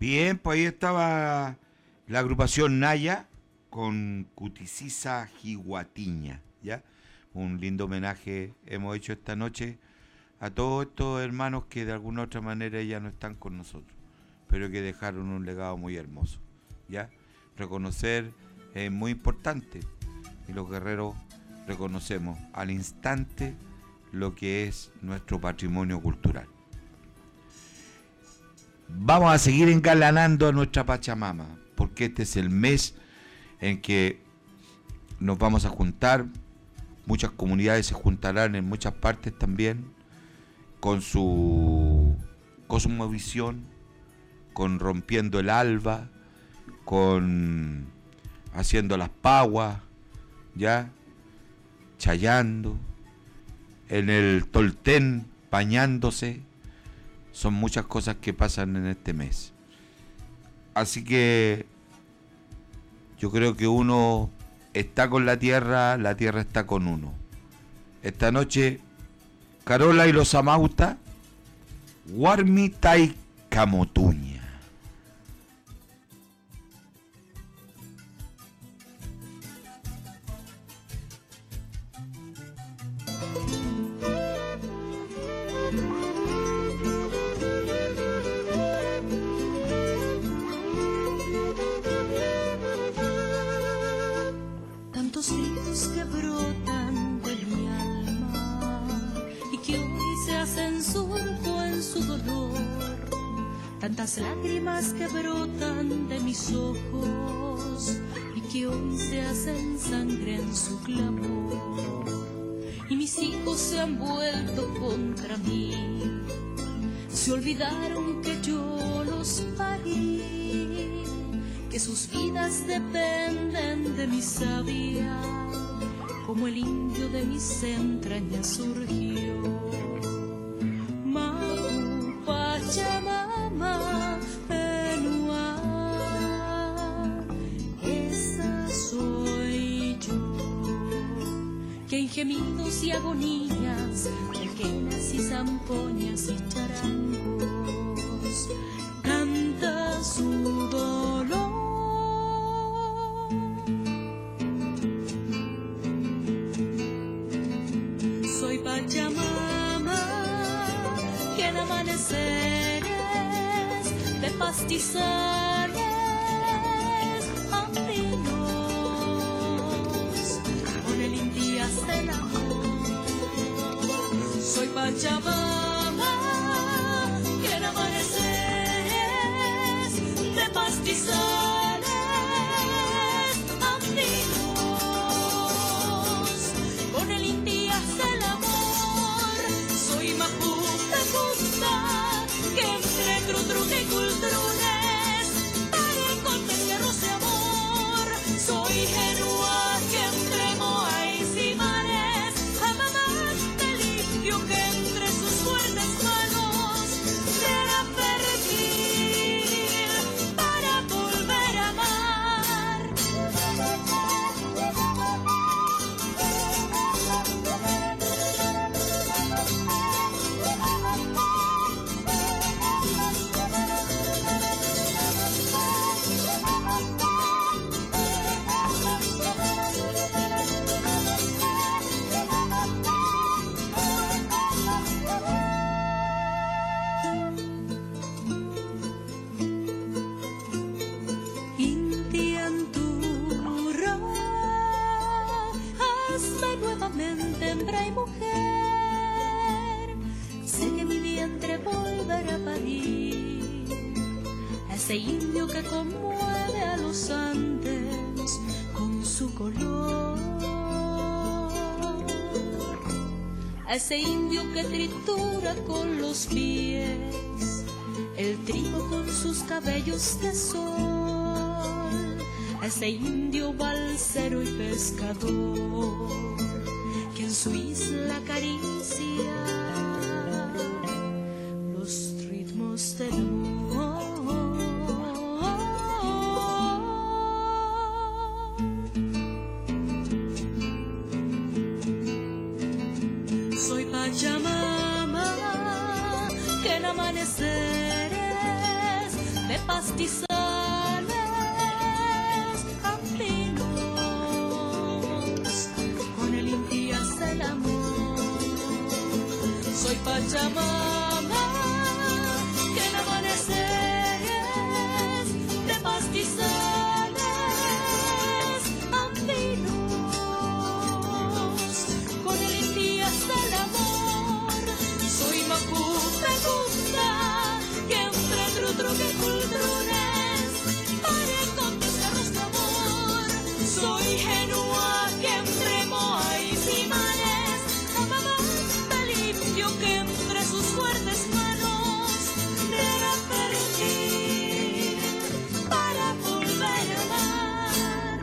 B: Bien, pues ahí estaba la agrupación Naya con Cuticisa Jiguatiña, ¿ya? Un lindo homenaje hemos hecho esta noche a todos estos hermanos que de alguna u otra manera ya no están con nosotros, pero que dejaron un legado muy hermoso, ¿ya? Reconocer es muy importante y los guerreros reconocemos al instante lo que es nuestro patrimonio cultural. Vamos a seguir engalanando a nuestra Pachamama, porque este es el mes en que nos vamos a juntar, muchas comunidades se juntarán en muchas partes también, con su cosmovisión, con rompiendo el alba, con haciendo las paguas, ya, chayando, en el toltén, bañándose. Son muchas cosas que pasan en este mes. Así que yo creo que uno está con la tierra está con uno. Esta noche, Carola y los Amauta, Warmi Tai Camotuña.
K: Tantos ríos que brotan de mi alma y que hoy se hacen surco en su dolor, tantas lágrimas que brotan de mis ojos y que hoy se hacen sangre en su clamor, y mis hijos se han vuelto contra mí, se olvidaron que yo los parí, que sus vidas dependen de mi savia, como el indio de mis entrañas surgió. Mahu Pachamama Enua, esa soy yo, que en gemidos y agonías, de quenas y zampoñas y charangos, canta su dolor. Soy Pachamama, que en amaneceres de pastizales andinos con el indias del amor. Soy Pachamama, que en amaneceres de pastizales andinos con el indias del amor. Soy Majusta Justa, que entre trutruque y cultrunes pare con pesqueros de amor. Soy Genua, que entre moáis y mares jamás te limpio, que entre sus fuertes manos me hará perfil para volver a amar. Intiantura, hazme nuevamente hembra y mujer, sé que mi vientre volverá a parir a ese indio que conmueve a los Andes con su color, a ese indio que tritura con los pies el trigo con sus cabellos de sol, a ese indio balsero y pescador que en su isla acaricia los ritmos del amor. Soy Pachamama, que en amaneceres de pastizales andinos. Con el inti hace el amor. Soy Pachamama, que el amanecer es de pastizales andinos. Con el inti hace el amor. Soy Macu, me gusta que entre trutru que cultrunes pare con tus carros de amor. Soy genua que entre moais y manes amamanta limpio que entre sus fuertes manos debe permitir para volver a amar.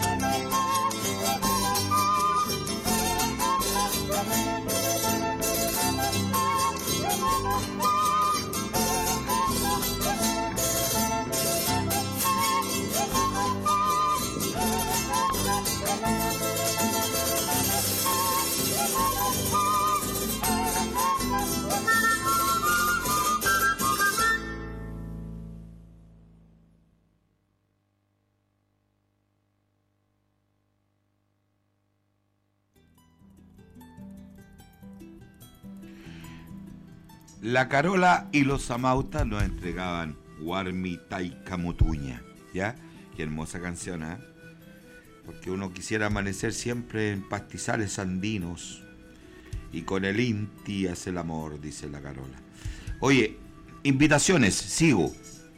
B: La Carola y los Amautas nos entregaban Warmi Taika Mutuña, ¿ya? Qué hermosa canción, ¿eh? Porque uno quisiera amanecer siempre en pastizales andinos y con el inti hace el amor, dice la Carola. Oye, invitaciones, sigo.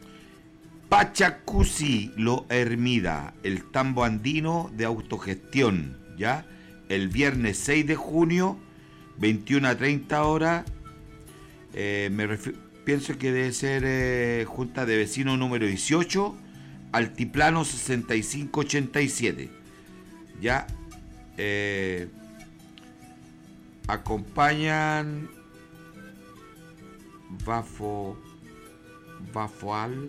B: Pachacusi Lo Hermida, el tambo andino de autogestión, ¿ya? El viernes 6 de junio, 21 a 30 horas. Pienso que debe ser Junta de Vecinos número 18, Altiplano 6587. Ya acompañan Bafoal,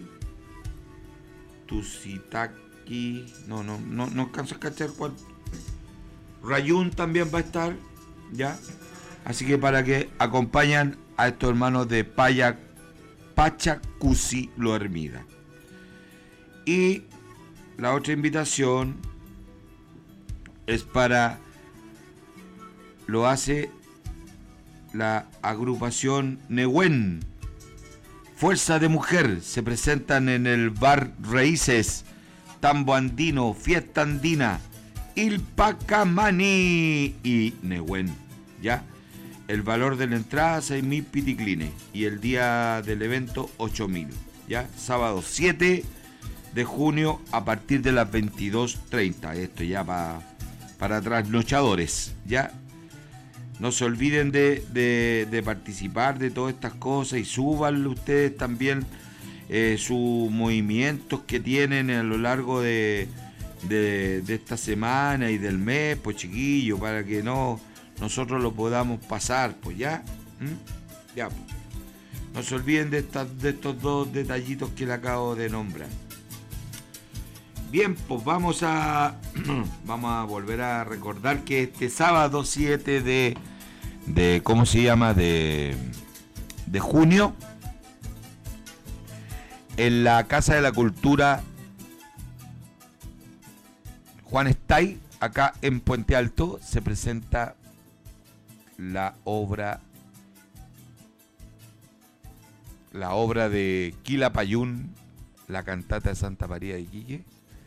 B: Tusitaki, no alcanzo a cachar cuál. Rayún también va a estar, ya. Así que para que acompañan a estos hermanos de Pachacusi Lo Hermida. Y la otra invitación es lo hace la agrupación Nehuen, Fuerza de Mujer. Se presentan en el Bar Raíces, Tambo Andino, Fiesta Andina, Ilpacamani y Nehuen, ¿ya? El valor de la entrada 6.000 piticlines y el día del evento 8.000, ¿ya? Sábado 7 de junio a partir de las 22:30. Esto ya para trasnochadores, ¿ya? No se olviden de participar de todas estas cosas y súbanle ustedes también sus movimientos que tienen a lo largo de esta semana y del mes, pues chiquillos, para que nosotros lo podamos pasar, pues ya. Ya, pues. No se olviden de estos dos detallitos que le acabo de nombrar. Bien, pues vamos a volver a recordar que este sábado 7 de ¿cómo se llama? De junio, en la Casa de la Cultura Juan Estay, acá en Puente Alto, se presenta la obra de Quilapayún, la cantata de Santa María de Iquique,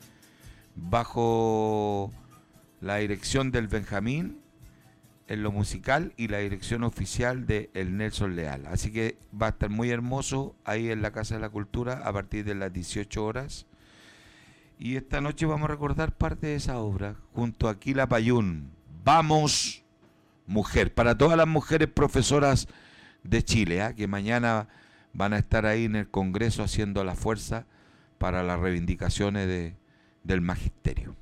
B: bajo la dirección del Benjamín en lo musical y la dirección oficial de el Nelson Leal. Así que va a estar muy hermoso ahí en la Casa de la Cultura a partir de las 18 horas. Y esta noche vamos a recordar parte de esa obra junto a Quilapayún. Vamos, mujer, para todas las mujeres profesoras de Chile, que mañana van a estar ahí en el Congreso haciendo la fuerza para las reivindicaciones del magisterio.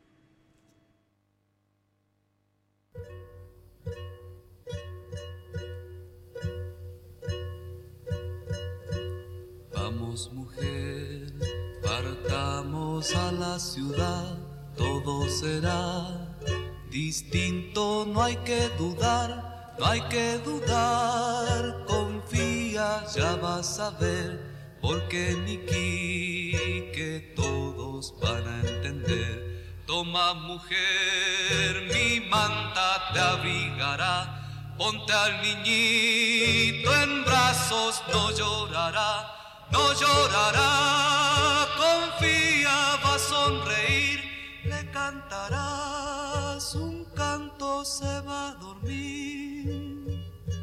L: Vamos, mujer, partamos a la ciudad, todo será distinto, no hay que dudar, no hay que dudar, confía, ya vas a ver, porque Niquique todos van a entender. Toma, mujer, mi manta te abrigará, ponte al niñito en brazos, no llorará, no llorará, confía, va a sonreír, le cantarás un canto, se va a dormir.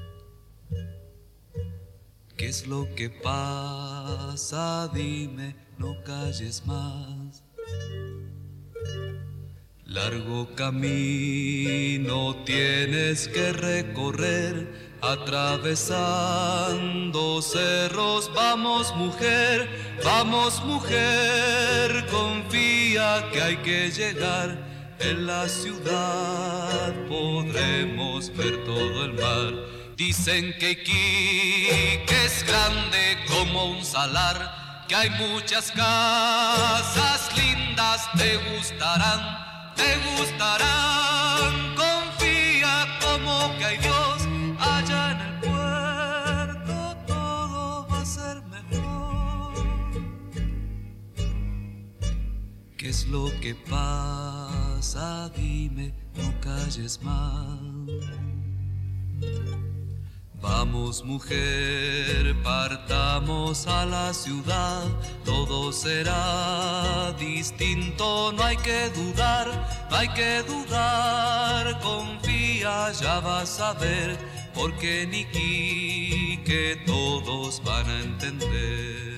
L: ¿Qué es lo que pasa? Dime, no calles más. Largo camino tienes que recorrer, atravesando cerros. Vamos mujer, confía que hay que llegar. En la ciudad podremos ver todo el mar. Dicen que Iquique es grande como un salar, que hay muchas casas lindas, te gustarán, confía como que hay Dios allá en el puerto, todo va a ser mejor. ¿Qué es lo que pasa? Dime, no calles más. Vamos mujer, partamos a la ciudad, todo será distinto, no hay que dudar, confía, ya vas a ver, porque Niquique todos van a entender.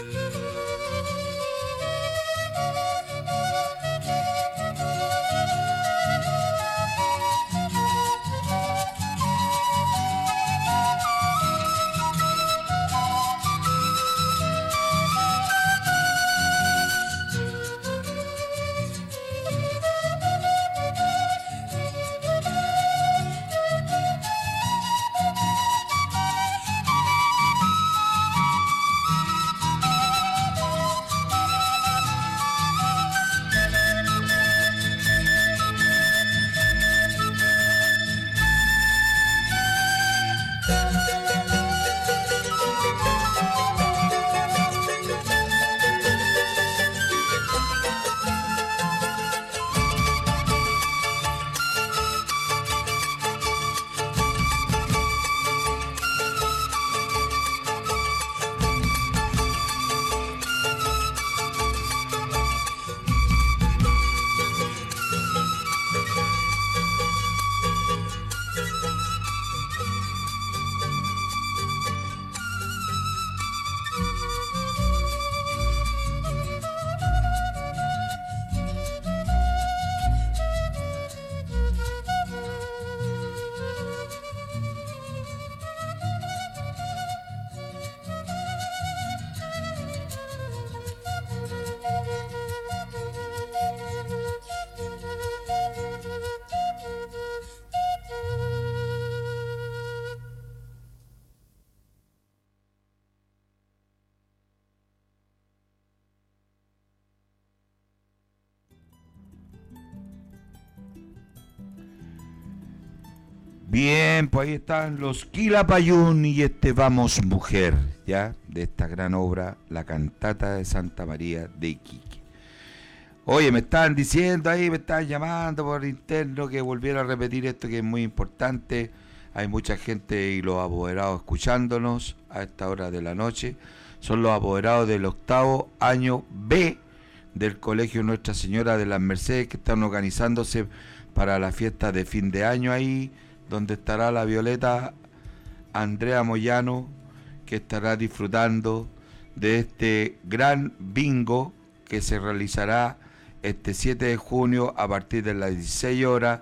B: Bien, pues ahí están los Quilapayún y este Vamos Mujer, ya, de esta gran obra, la cantata de Santa María de Iquique. Oye, me estaban diciendo ahí, me estaban llamando por interno que volviera a repetir esto que es muy importante. Hay mucha gente y los apoderados escuchándonos a esta hora de la noche. Son los apoderados del 8º año B del Colegio Nuestra Señora de las Mercedes, que están organizándose para la fiesta de fin de año ahí, donde estará la Violeta Andrea Moyano, que estará disfrutando de este gran bingo que se realizará este 7 de junio a partir de las 16 horas.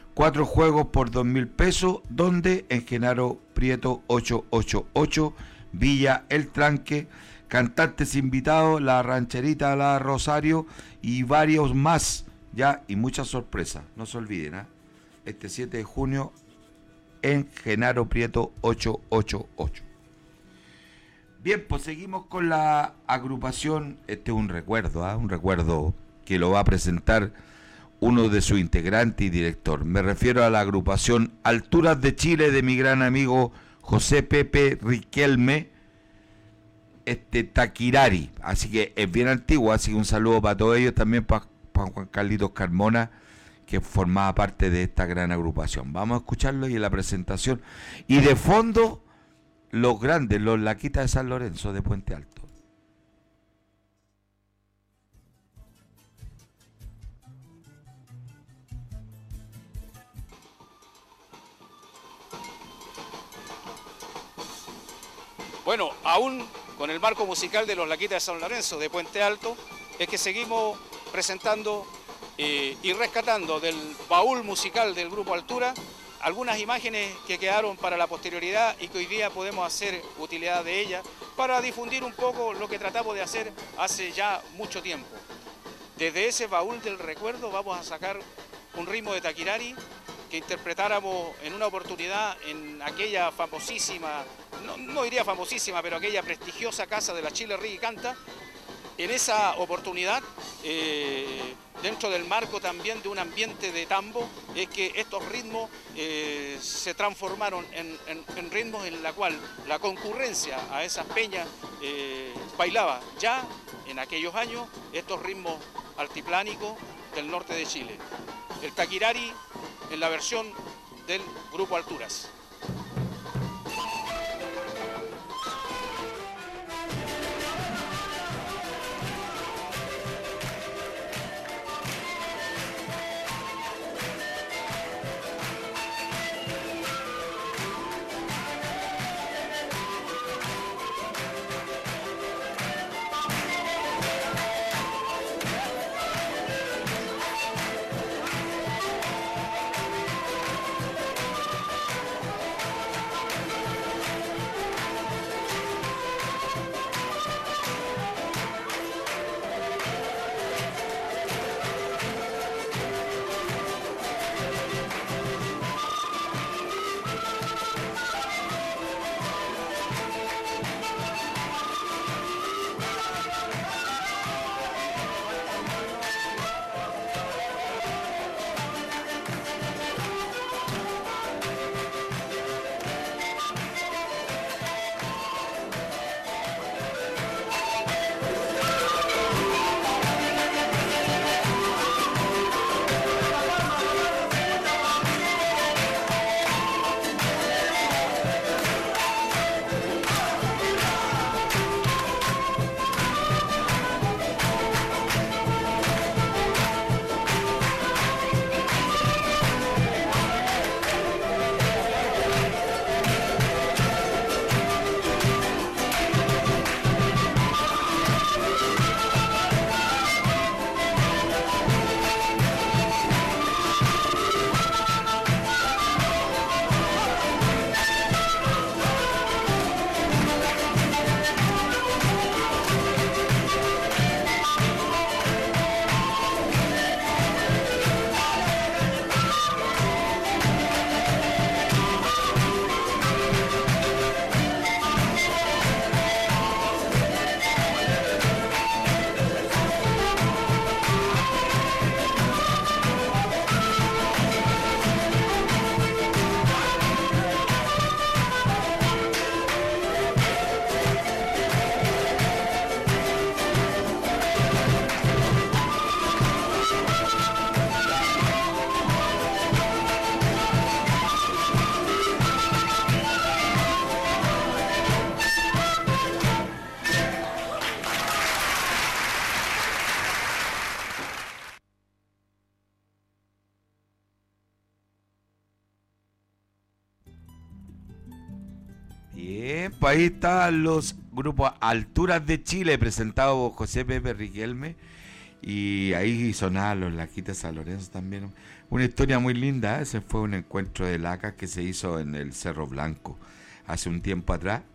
B: 4 juegos por 2.000 pesos, donde en Genaro Prieto 888, Villa El Tranque, cantantes invitados, la Rancherita, la Rosario y varios más, ya, y muchas sorpresas, no se olviden, este 7 de junio en Genaro Prieto 888. Bien, pues seguimos con la agrupación. Este es un recuerdo, un recuerdo que lo va a presentar uno de sus integrantes y director. Me refiero a la agrupación Alturas de Chile de mi gran amigo José Pepe Riquelme, Taquirari, así que es bien antiguo, así que un saludo para todos ellos, también para Juan Carlitos Carmona, que formaba parte de esta gran agrupación. Vamos a escucharlo y en la presentación, y de fondo los grandes, los Laquitas de San Lorenzo de Puente Alto.
M: Bueno, aún con el marco musical de los Laquitas de San Lorenzo de Puente Alto, es que seguimos presentando y rescatando del baúl musical del Grupo Altura algunas imágenes que quedaron para la posterioridad y que hoy día podemos hacer utilidad de ellas para difundir un poco lo que tratamos de hacer hace ya mucho tiempo. Desde ese baúl del recuerdo vamos a sacar un ritmo de Taquirari que interpretáramos en una oportunidad en aquella famosísima, no diría famosísima, pero aquella prestigiosa casa de la Chile Ríe y Canta. En esa oportunidad, dentro del marco también de un ambiente de tambo, es que estos ritmos se transformaron en ritmos en la cual la concurrencia a esas peñas bailaba ya en aquellos años estos ritmos altiplánicos del norte de Chile. El Taquirari en la versión del Grupo Alturas.
B: Bien, pues ahí están los grupos Alturas de Chile, presentados por José Pepe Riquelme. Y ahí sonaban los Laquitas San Lorenzo también. Una historia muy linda, ese fue un encuentro de lacas que se hizo en el Cerro Blanco hace un tiempo atrás.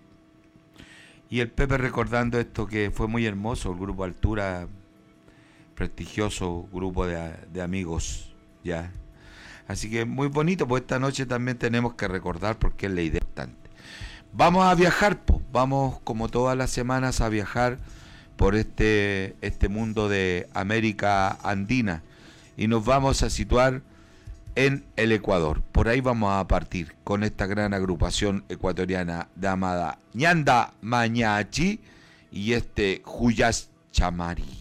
B: Y el Pepe recordando esto que fue muy hermoso, el grupo Altura, prestigioso grupo de amigos, ya. Así que muy bonito, pues esta noche también tenemos que recordar porque es la idea importante. Vamos a viajar, pues, vamos como todas las semanas a viajar por este mundo de América Andina y nos vamos a situar en el Ecuador. Por ahí vamos a partir con esta gran agrupación ecuatoriana llamada Ñanda Mañachi y este Juyas Chamari.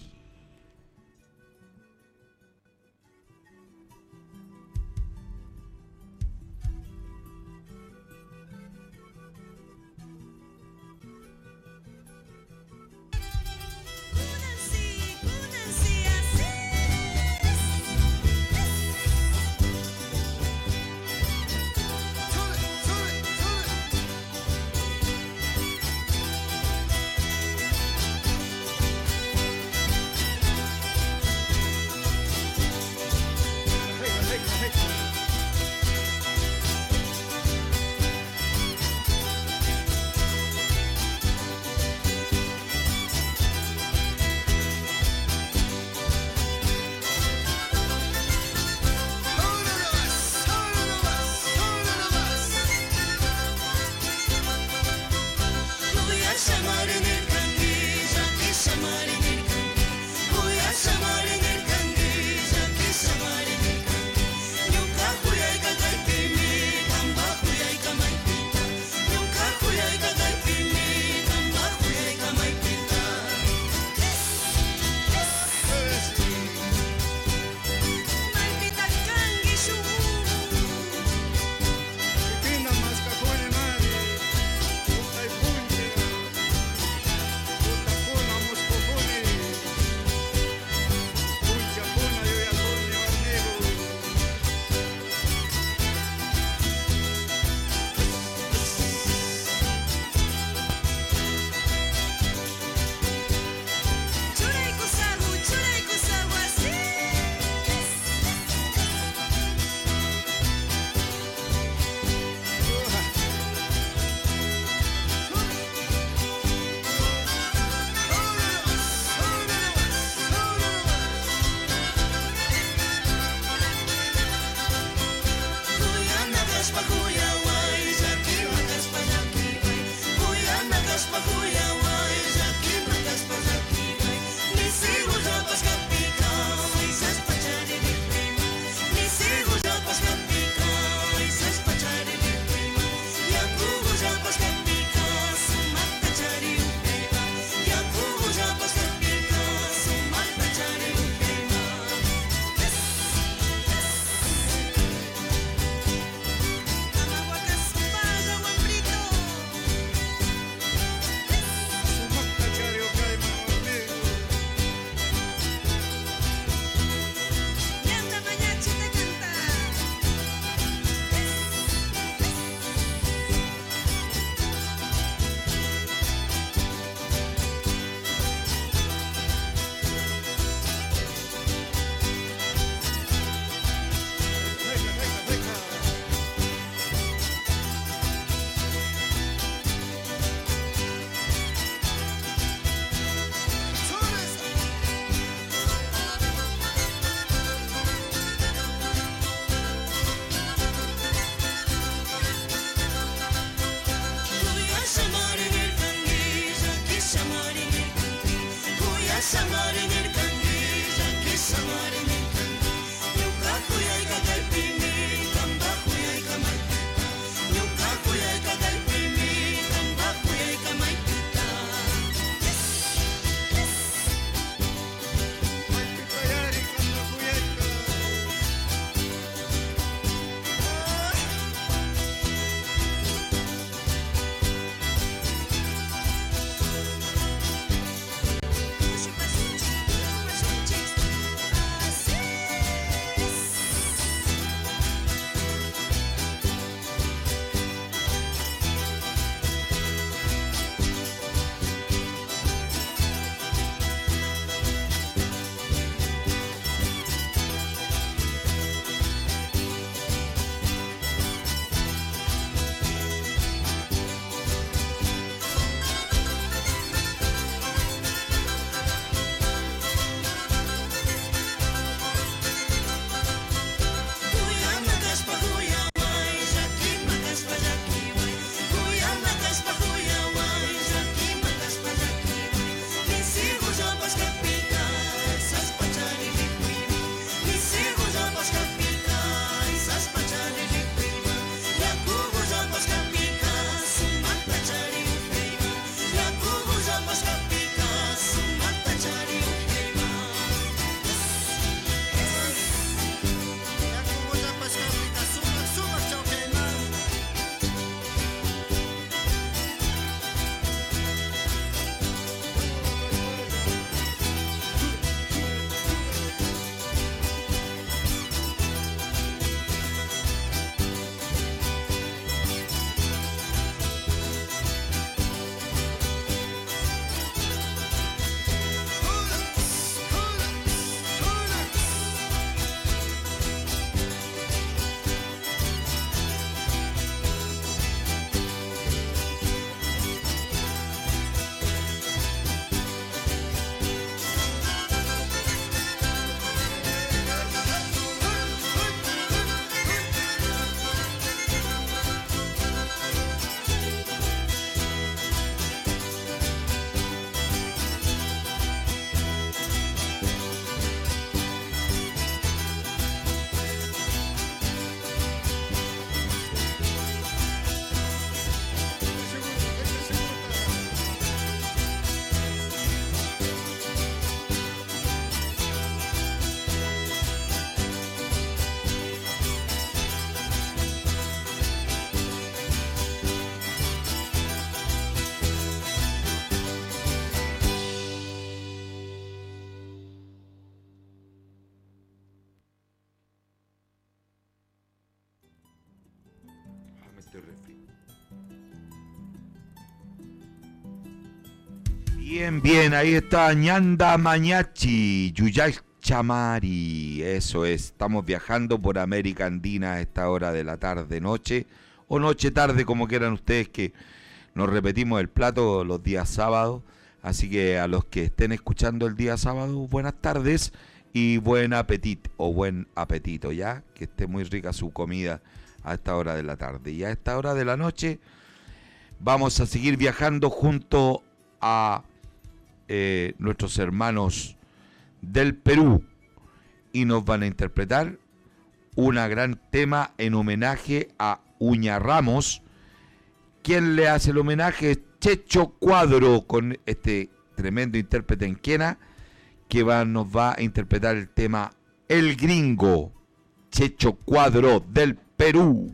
B: Bien, bien, ahí está Ñanda Mañachi, Yuyay Chamari, eso es, estamos viajando por América Andina a esta hora de la tarde-noche, o noche-tarde, como quieran ustedes, que nos repetimos el plato los días sábados, así que a los que estén escuchando el día sábado, buenas tardes y buen apetito, o buen apetito, ¿ya? Que esté muy rica su comida a esta hora de la tarde. Y a esta hora de la noche vamos a seguir viajando junto a nuestros hermanos del Perú y nos van a interpretar un gran tema en homenaje a Uña Ramos. Quien le hace el homenaje es Checho Cuadro, con este tremendo intérprete en quena que nos va a interpretar el tema El Gringo. Checho Cuadro del Perú.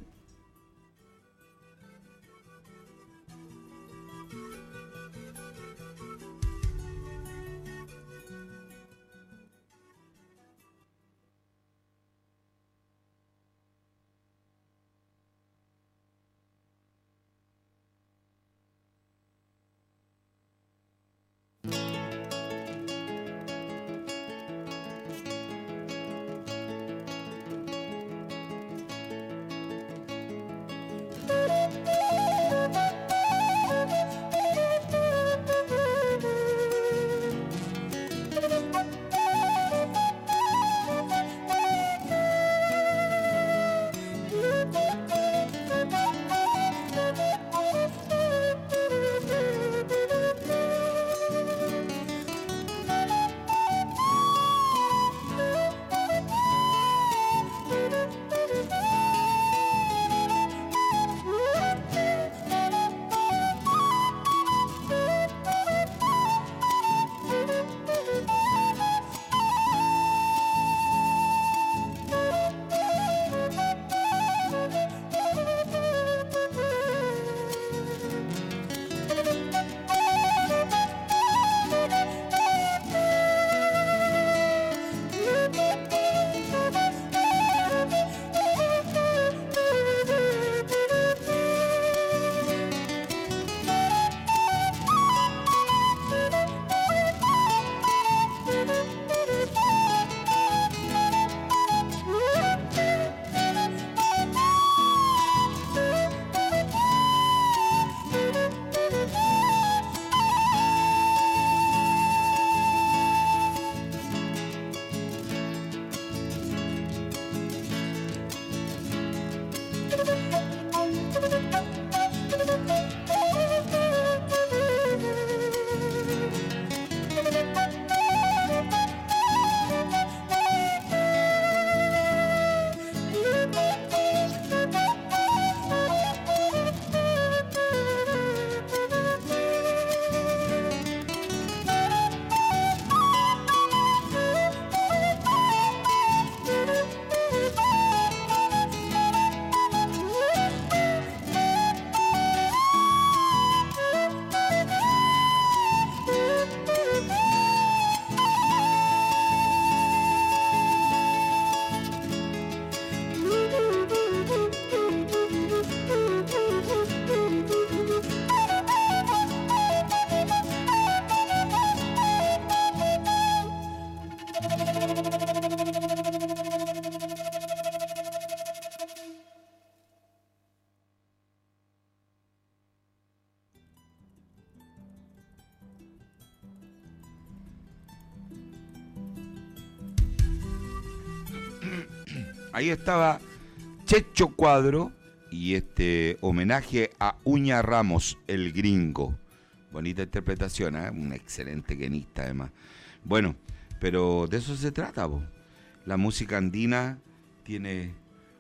B: Ahí estaba Checho Cuadro y este homenaje a Uña Ramos, el Gringo. Bonita interpretación, ¿eh? Un excelente quenista además. Bueno, pero de eso se trata, po. La música andina tiene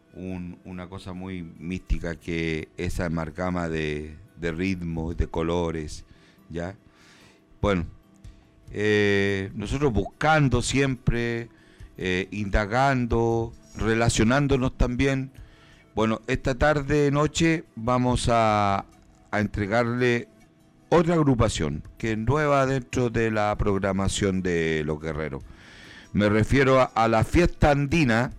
B: una cosa muy mística, que esa amalgama de ritmos, de colores, ¿ya? Bueno, nosotros buscando siempre, indagando, relacionándonos también. Bueno, esta tarde, noche, vamos a entregarle otra agrupación que es nueva dentro de la programación de Los Guerreros. Me refiero a la Fiesta Andina,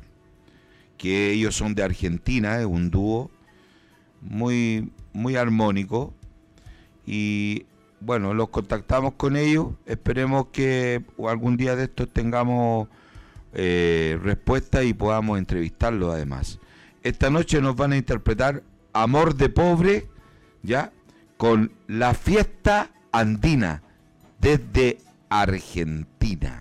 B: que ellos son de Argentina, es un dúo muy, muy armónico, y bueno, los contactamos con ellos, esperemos que algún día de estos tengamos respuesta y podamos entrevistarlos además. Esta noche nos van a interpretar Amor de Pobre, ¿ya? Con La Fiesta Andina desde Argentina.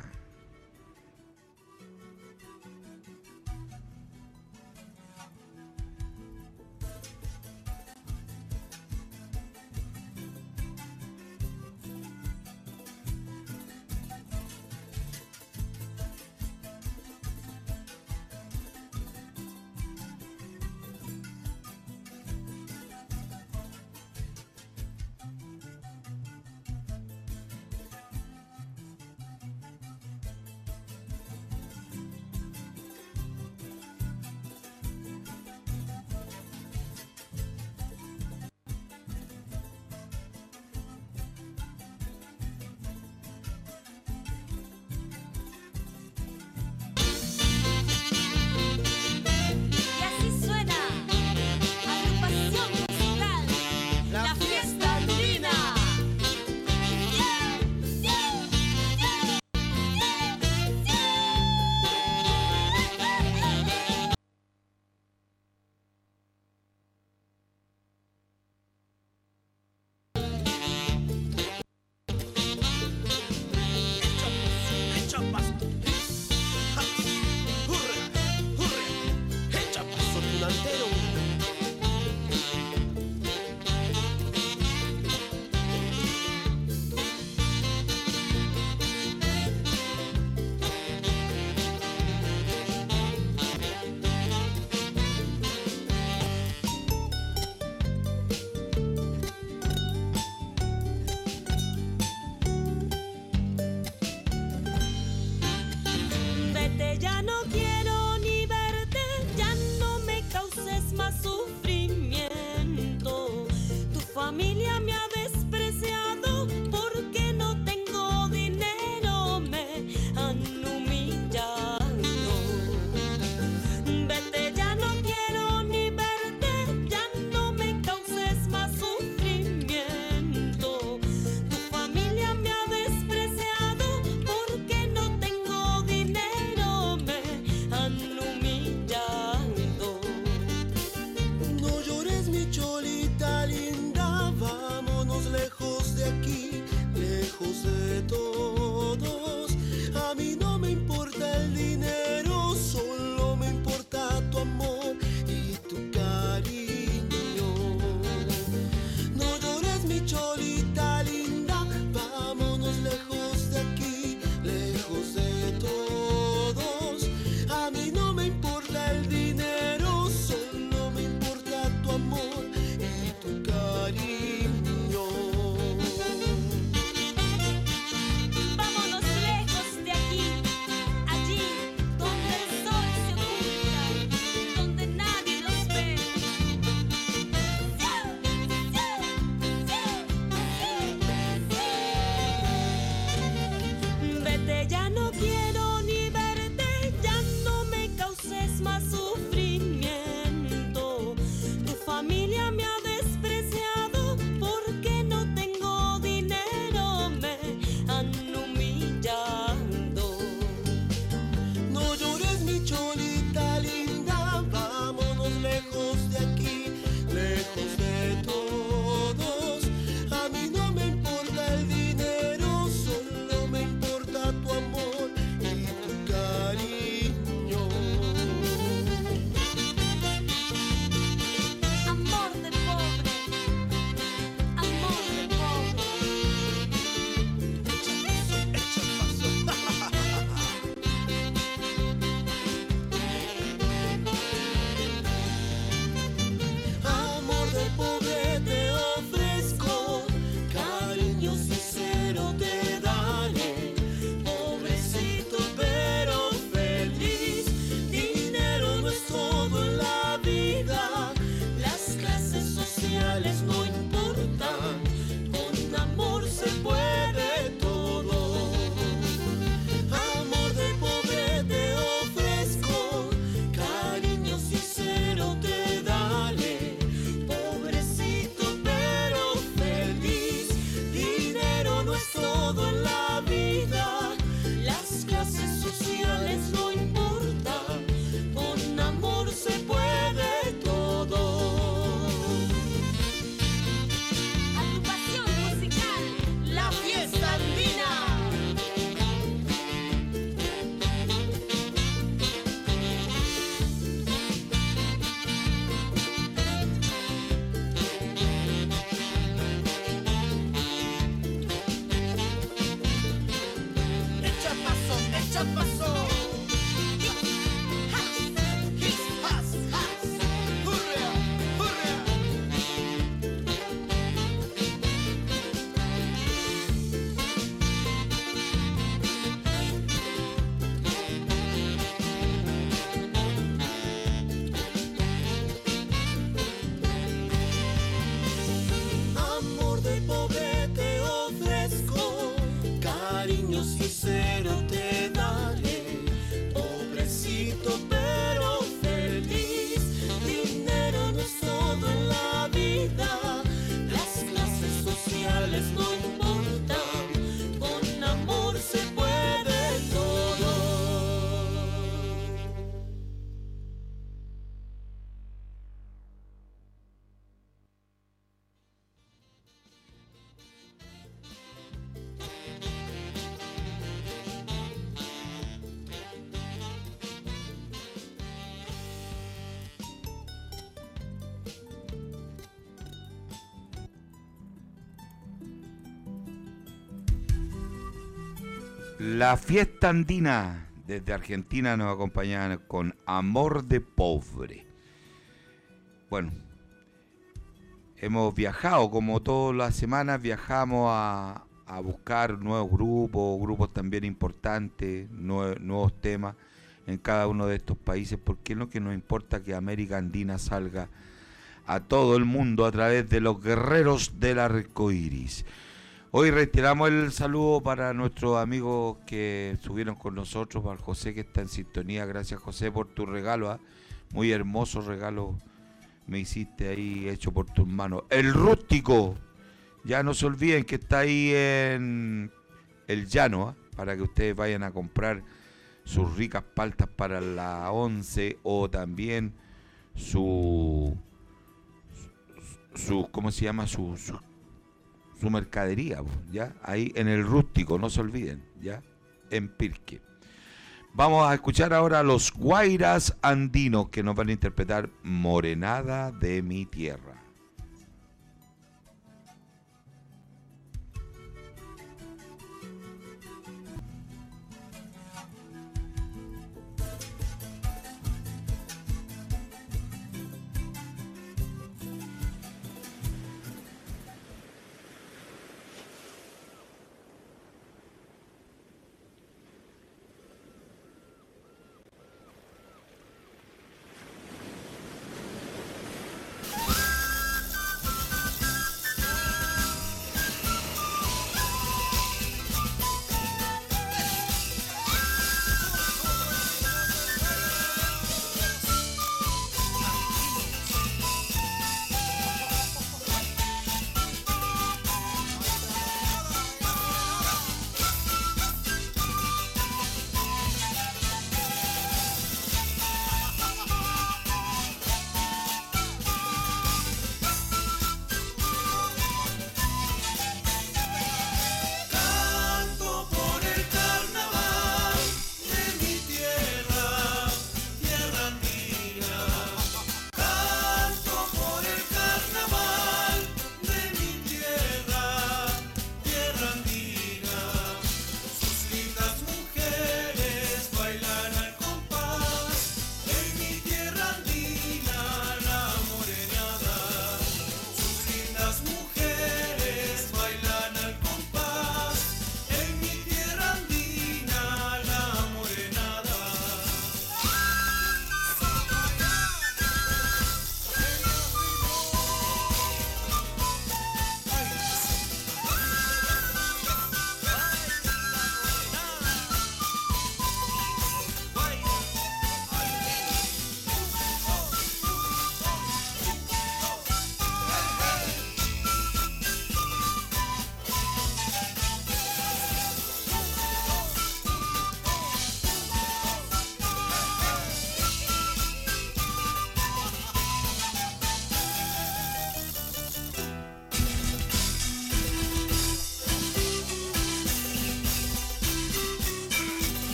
F: ya pasó.
J: Amor de pobre te ofrezco, cariño sincero te daré, pobrecito pero feliz. Dinero no es todo en la vida, las clases sociales no importan, con amor se puede todo.
B: La fiesta andina desde Argentina nos acompaña con Amor de Pobre. Bueno, hemos viajado, como todas las semanas viajamos a buscar nuevos grupos también importantes, nuevos temas en cada uno de estos países, porque lo que nos importa que América Andina salga a todo el mundo a través de los guerreros del arco iris. Hoy reiteramos el saludo para nuestros amigos que estuvieron con nosotros, para José que está en sintonía. Gracias, José, por tu regalo, muy hermoso regalo me hiciste ahí, hecho por tus manos. El Rústico, ya no se olviden que está ahí en el llano, para que ustedes vayan a comprar sus ricas paltas para la 11 o también su ¿cómo se llama? Su mercadería, ya, ahí en el Rústico, no se olviden, ya, en Pirque. Vamos a escuchar ahora a los Guairas Andinos, que nos van a interpretar Morenada de mi tierra.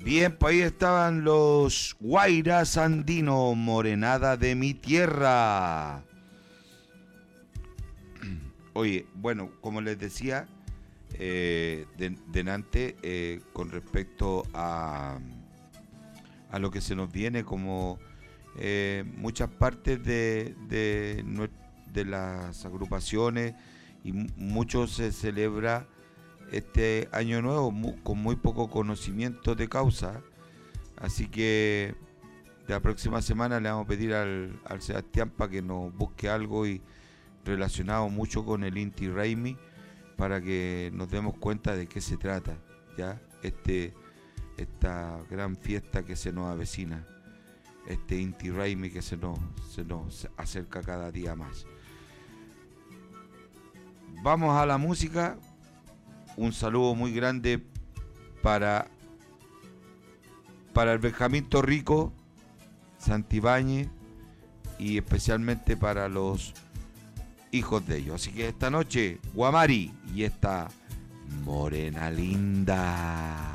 B: Bien, pues ahí estaban los Guairas Andino, Morenada de mi tierra. Oye, bueno, como les decía delante, con respecto a lo que se nos viene, como muchas partes de las agrupaciones y mucho se celebra este año nuevo con muy poco conocimiento de causa, así que la próxima semana le vamos a pedir al Sebastián para que nos busque algo y relacionado mucho con el Inti Raymi para que nos demos cuenta de qué se trata ya esta gran fiesta que se nos avecina, este Inti Raymi que se nos acerca cada día más. Vamos a la música. Un saludo muy grande para el Benjamín Torrico, Santibáñez y especialmente para los hijos de ellos. Así que esta noche, Guamari y esta Morena Linda.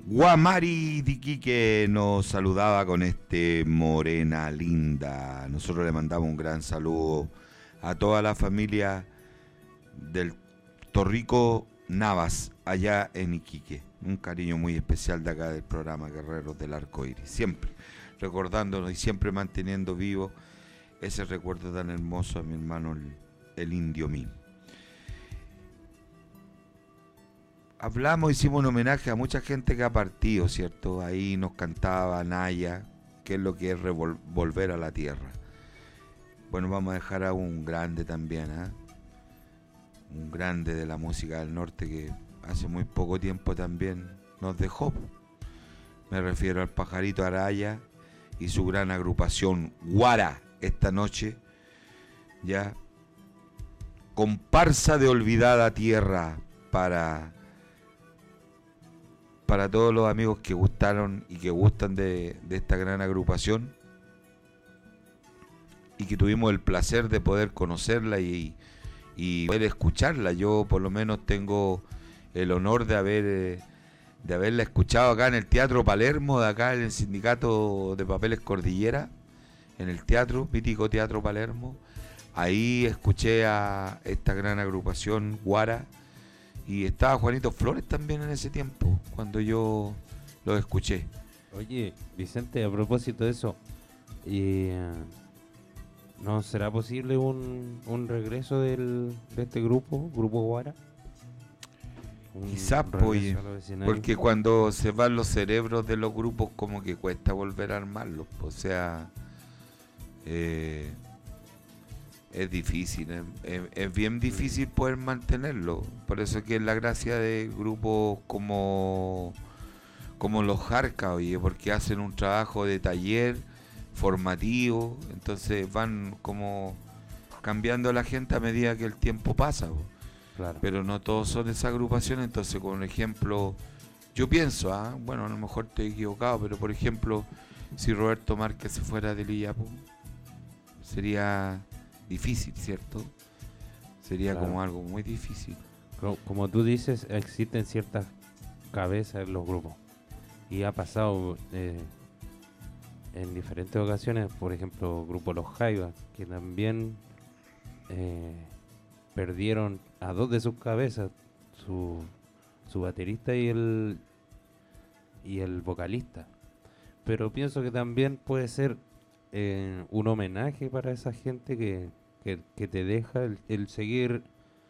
B: Guamari Diquique nos saludaba con este Morena Linda. Nosotros le mandamos un gran saludo a toda la familia del Torrico Navas allá en Iquique. Un cariño muy especial de acá del programa Guerreros del Arco Iris. Siempre recordándonos y siempre manteniendo vivo ese recuerdo tan hermoso a mi hermano el Indio Mil. Hicimos un homenaje a mucha gente que ha partido, ¿cierto? Ahí nos cantaba Naya, qué es lo que es volver a la tierra. Bueno, vamos a dejar a un grande también, ¿eh? Un grande de la música del norte que hace muy poco tiempo también nos dejó. Me refiero al Pajarito Araya y su gran agrupación Guara esta noche, ya, comparsa de olvidada tierra para todos los amigos que gustaron y que gustan de esta gran agrupación y que tuvimos el placer de poder conocerla y poder escucharla. Yo por lo menos tengo el honor de haberla escuchado acá en el Teatro Palermo, de acá en el Sindicato de Papeles Cordillera, en el teatro, mítico Teatro Palermo. Ahí escuché a esta gran agrupación Guara. Y estaba Juanito Flores también en ese tiempo, cuando yo lo escuché.
C: Oye, Vicente, a propósito de eso, ¿no será posible un regreso de este grupo Guara?
B: Quizás, pues, porque cuando se van los cerebros de los grupos como que cuesta volver a armarlos. O sea, es difícil, es bien difícil poder mantenerlo. Por eso que es la gracia de grupos como los Jarca, oye, porque hacen un trabajo de taller formativo, entonces van como cambiando a la gente a medida que el tiempo pasa. Claro. Pero no todos son esa agrupación. Entonces, por ejemplo, yo pienso, bueno, a lo mejor estoy equivocado, pero por ejemplo, si Roberto Márquez se fuera del Iyapu, sería difícil, ¿cierto? Sería claro, como algo muy difícil.
C: Como tú dices, existen ciertas cabezas en los grupos. Y ha pasado en diferentes ocasiones, por ejemplo, grupo Los Jaivas, que también perdieron a dos de sus cabezas, su baterista y el vocalista. Pero pienso que también puede ser un homenaje para esa gente que te deja el seguir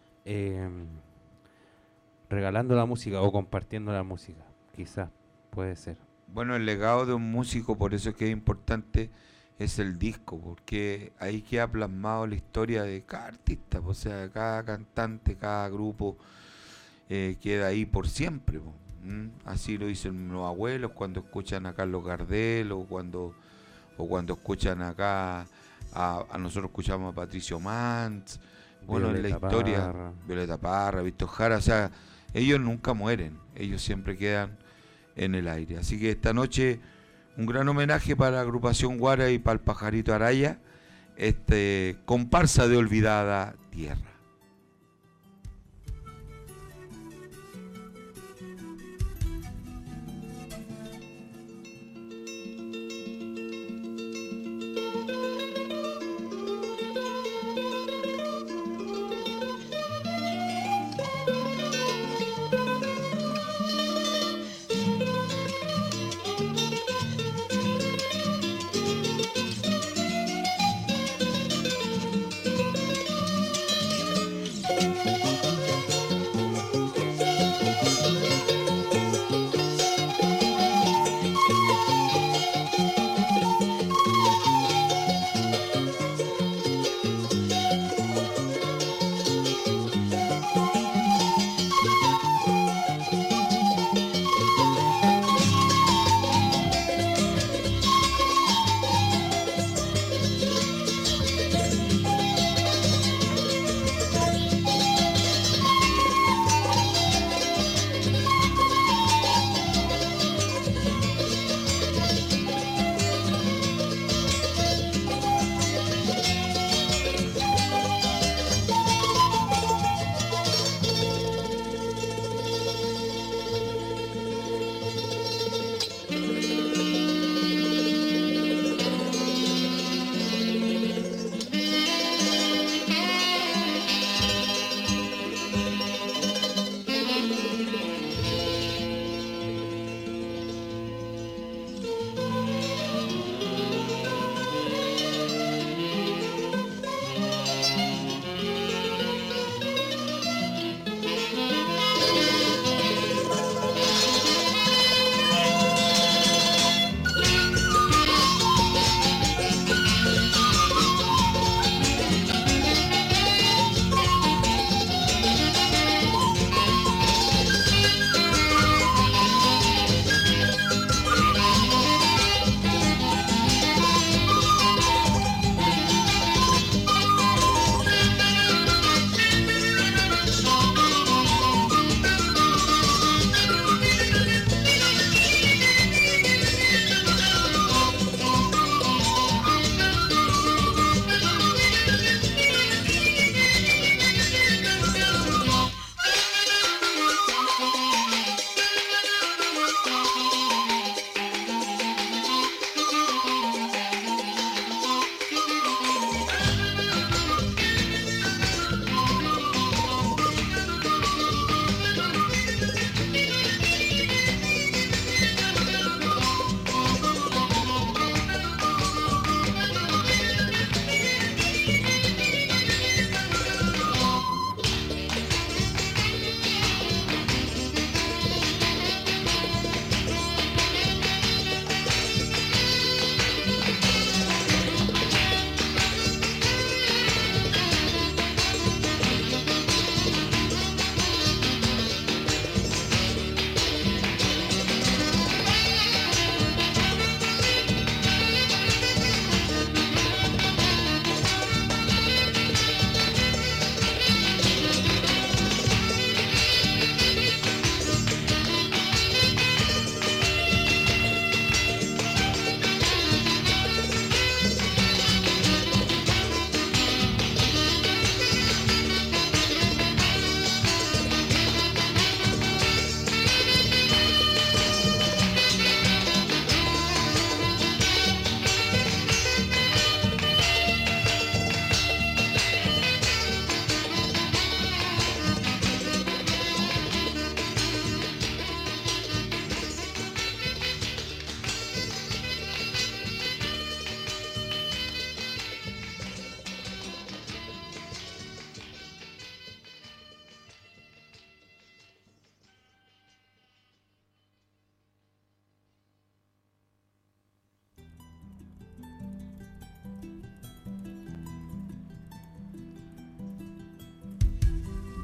C: regalando la música o compartiendo la música. Quizás puede ser.
B: Bueno, el legado de un músico, por eso es que es importante, es el disco, porque ahí queda plasmado la historia de cada artista, o sea, cada cantante, cada grupo queda ahí por siempre. Así lo dicen los abuelos cuando escuchan a Carlos Gardel o cuando escuchan acá a nosotros escuchamos a Patricio Mantz, bueno, Violeta en la historia Parra. Violeta Parra, Víctor Jara, o sea, ellos nunca mueren, ellos siempre quedan en el aire. Así que esta noche un gran homenaje para la agrupación Guara y para el Pajarito Araya, comparsa de olvidada tierra.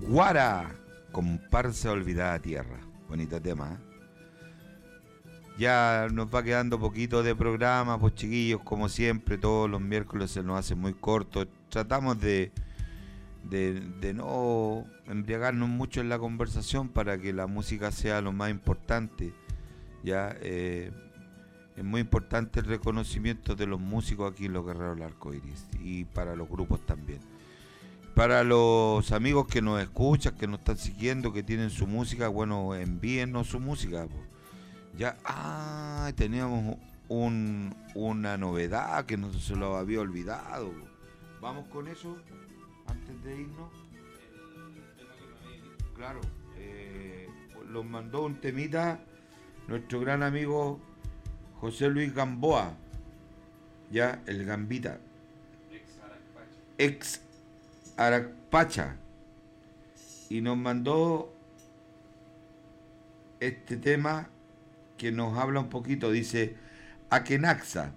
B: Guara, comparsa olvidada tierra. Bonito tema, ¿eh? Ya nos va quedando poquito de programa, pues chiquillos, como siempre, todos los miércoles se nos hace muy corto. Tratamos de no embriagarnos mucho en la conversación para que la música sea lo más importante. Ya es muy importante el reconocimiento de los músicos aquí en los Guerreros del Arcoiris y para los grupos también. Para los amigos que nos escuchan, que nos están siguiendo, que tienen su música, bueno, envíennos su música. Ya, teníamos una novedad que no se lo había olvidado. Vamos con eso antes de irnos. Claro, los mandó un temita nuestro gran amigo José Luis Gamboa, ya el Gambita, ex Aracpacha, y nos mandó este tema que nos habla un poquito, dice Akenaxa,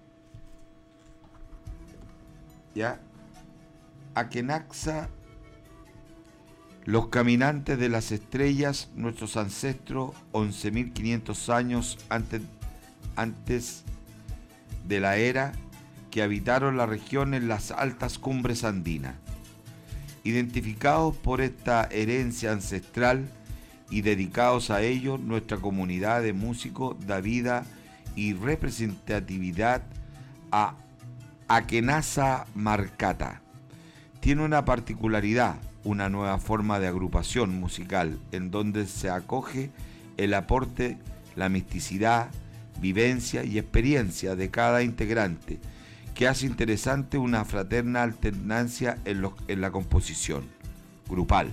B: ya, Akenaxa, los caminantes de las estrellas, nuestros ancestros, 11.500 años antes de la era, que habitaron la región en las altas cumbres andinas. Identificados por esta herencia ancestral y dedicados a ello, nuestra comunidad de músicos da vida y representatividad a Akenasa Markata. Tiene una particularidad, una nueva forma de agrupación musical en donde se acoge el aporte, la misticidad, vivencia y experiencia de cada integrante, que hace interesante una fraterna alternancia en la composición grupal.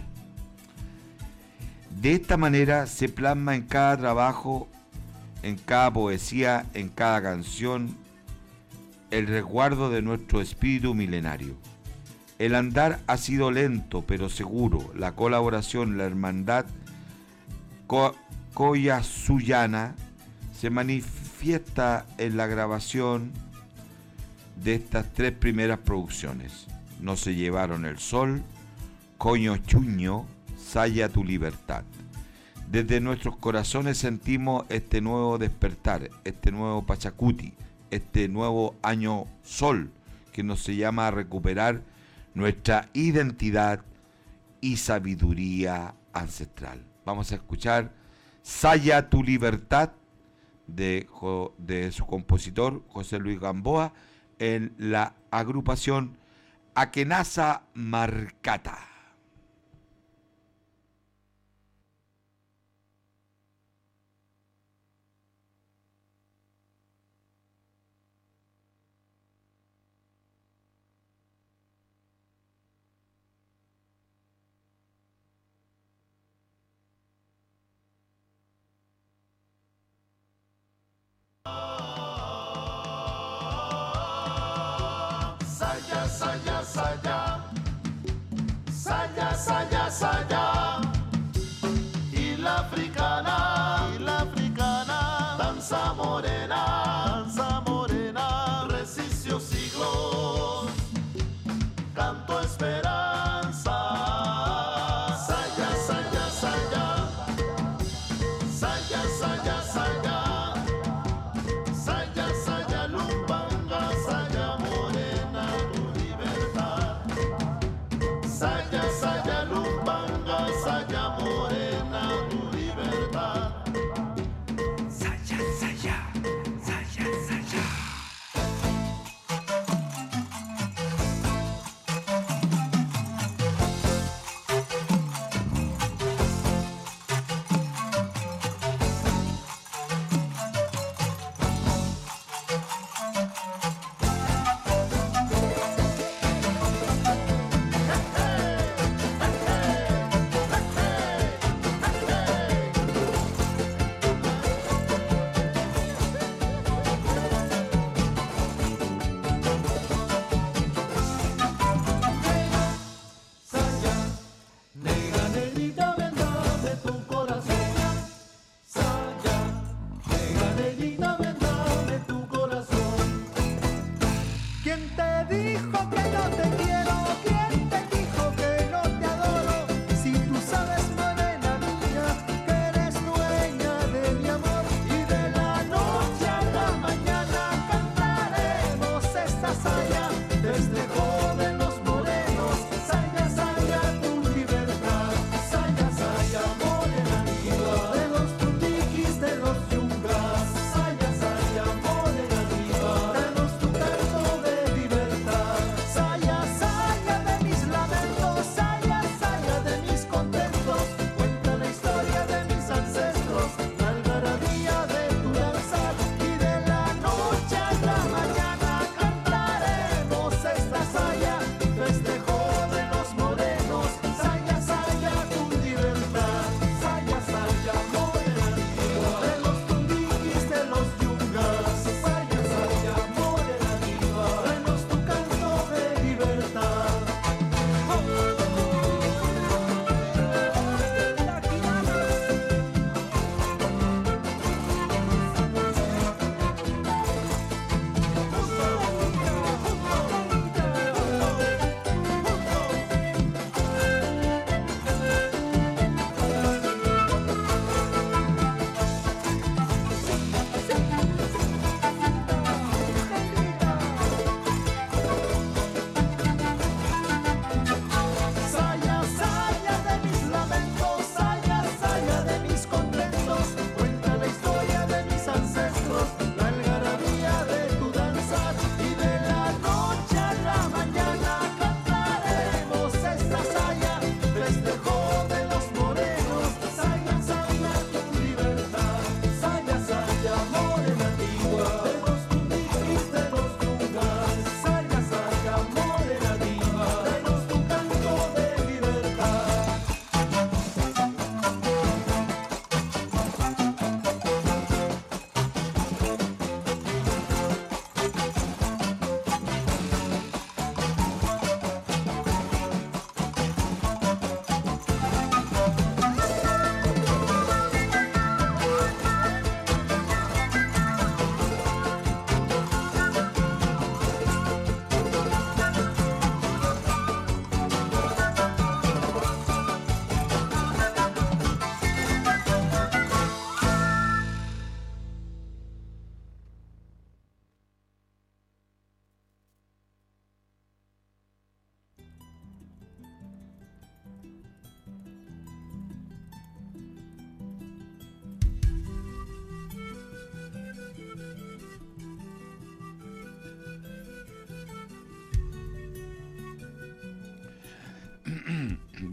B: De esta manera se plasma en cada trabajo, en cada poesía, en cada canción, el resguardo de nuestro espíritu milenario. El andar ha sido lento pero seguro. La colaboración, la hermandad Koyasuyana se manifiesta en la grabación de estas tres primeras producciones. No se llevaron el sol, Coño Chuño, Saya tu libertad. Desde nuestros corazones sentimos este nuevo despertar, este nuevo Pachacuti, este nuevo año sol que nos llama a recuperar nuestra identidad y sabiduría ancestral. Vamos a escuchar Saya tu libertad de su compositor José Luis Gamboa en la agrupación Akenasa Markata.
J: Saya, saya, saya, saya, saya. Y la africana, danza morena, resistió siglos, canto esperanza. Saya, saya, saya, saya, saya, saya, saya, saya, lumbanga, saya morena. Saya, saya, lumbanga, saya morena, tu libertad. Saya, saya,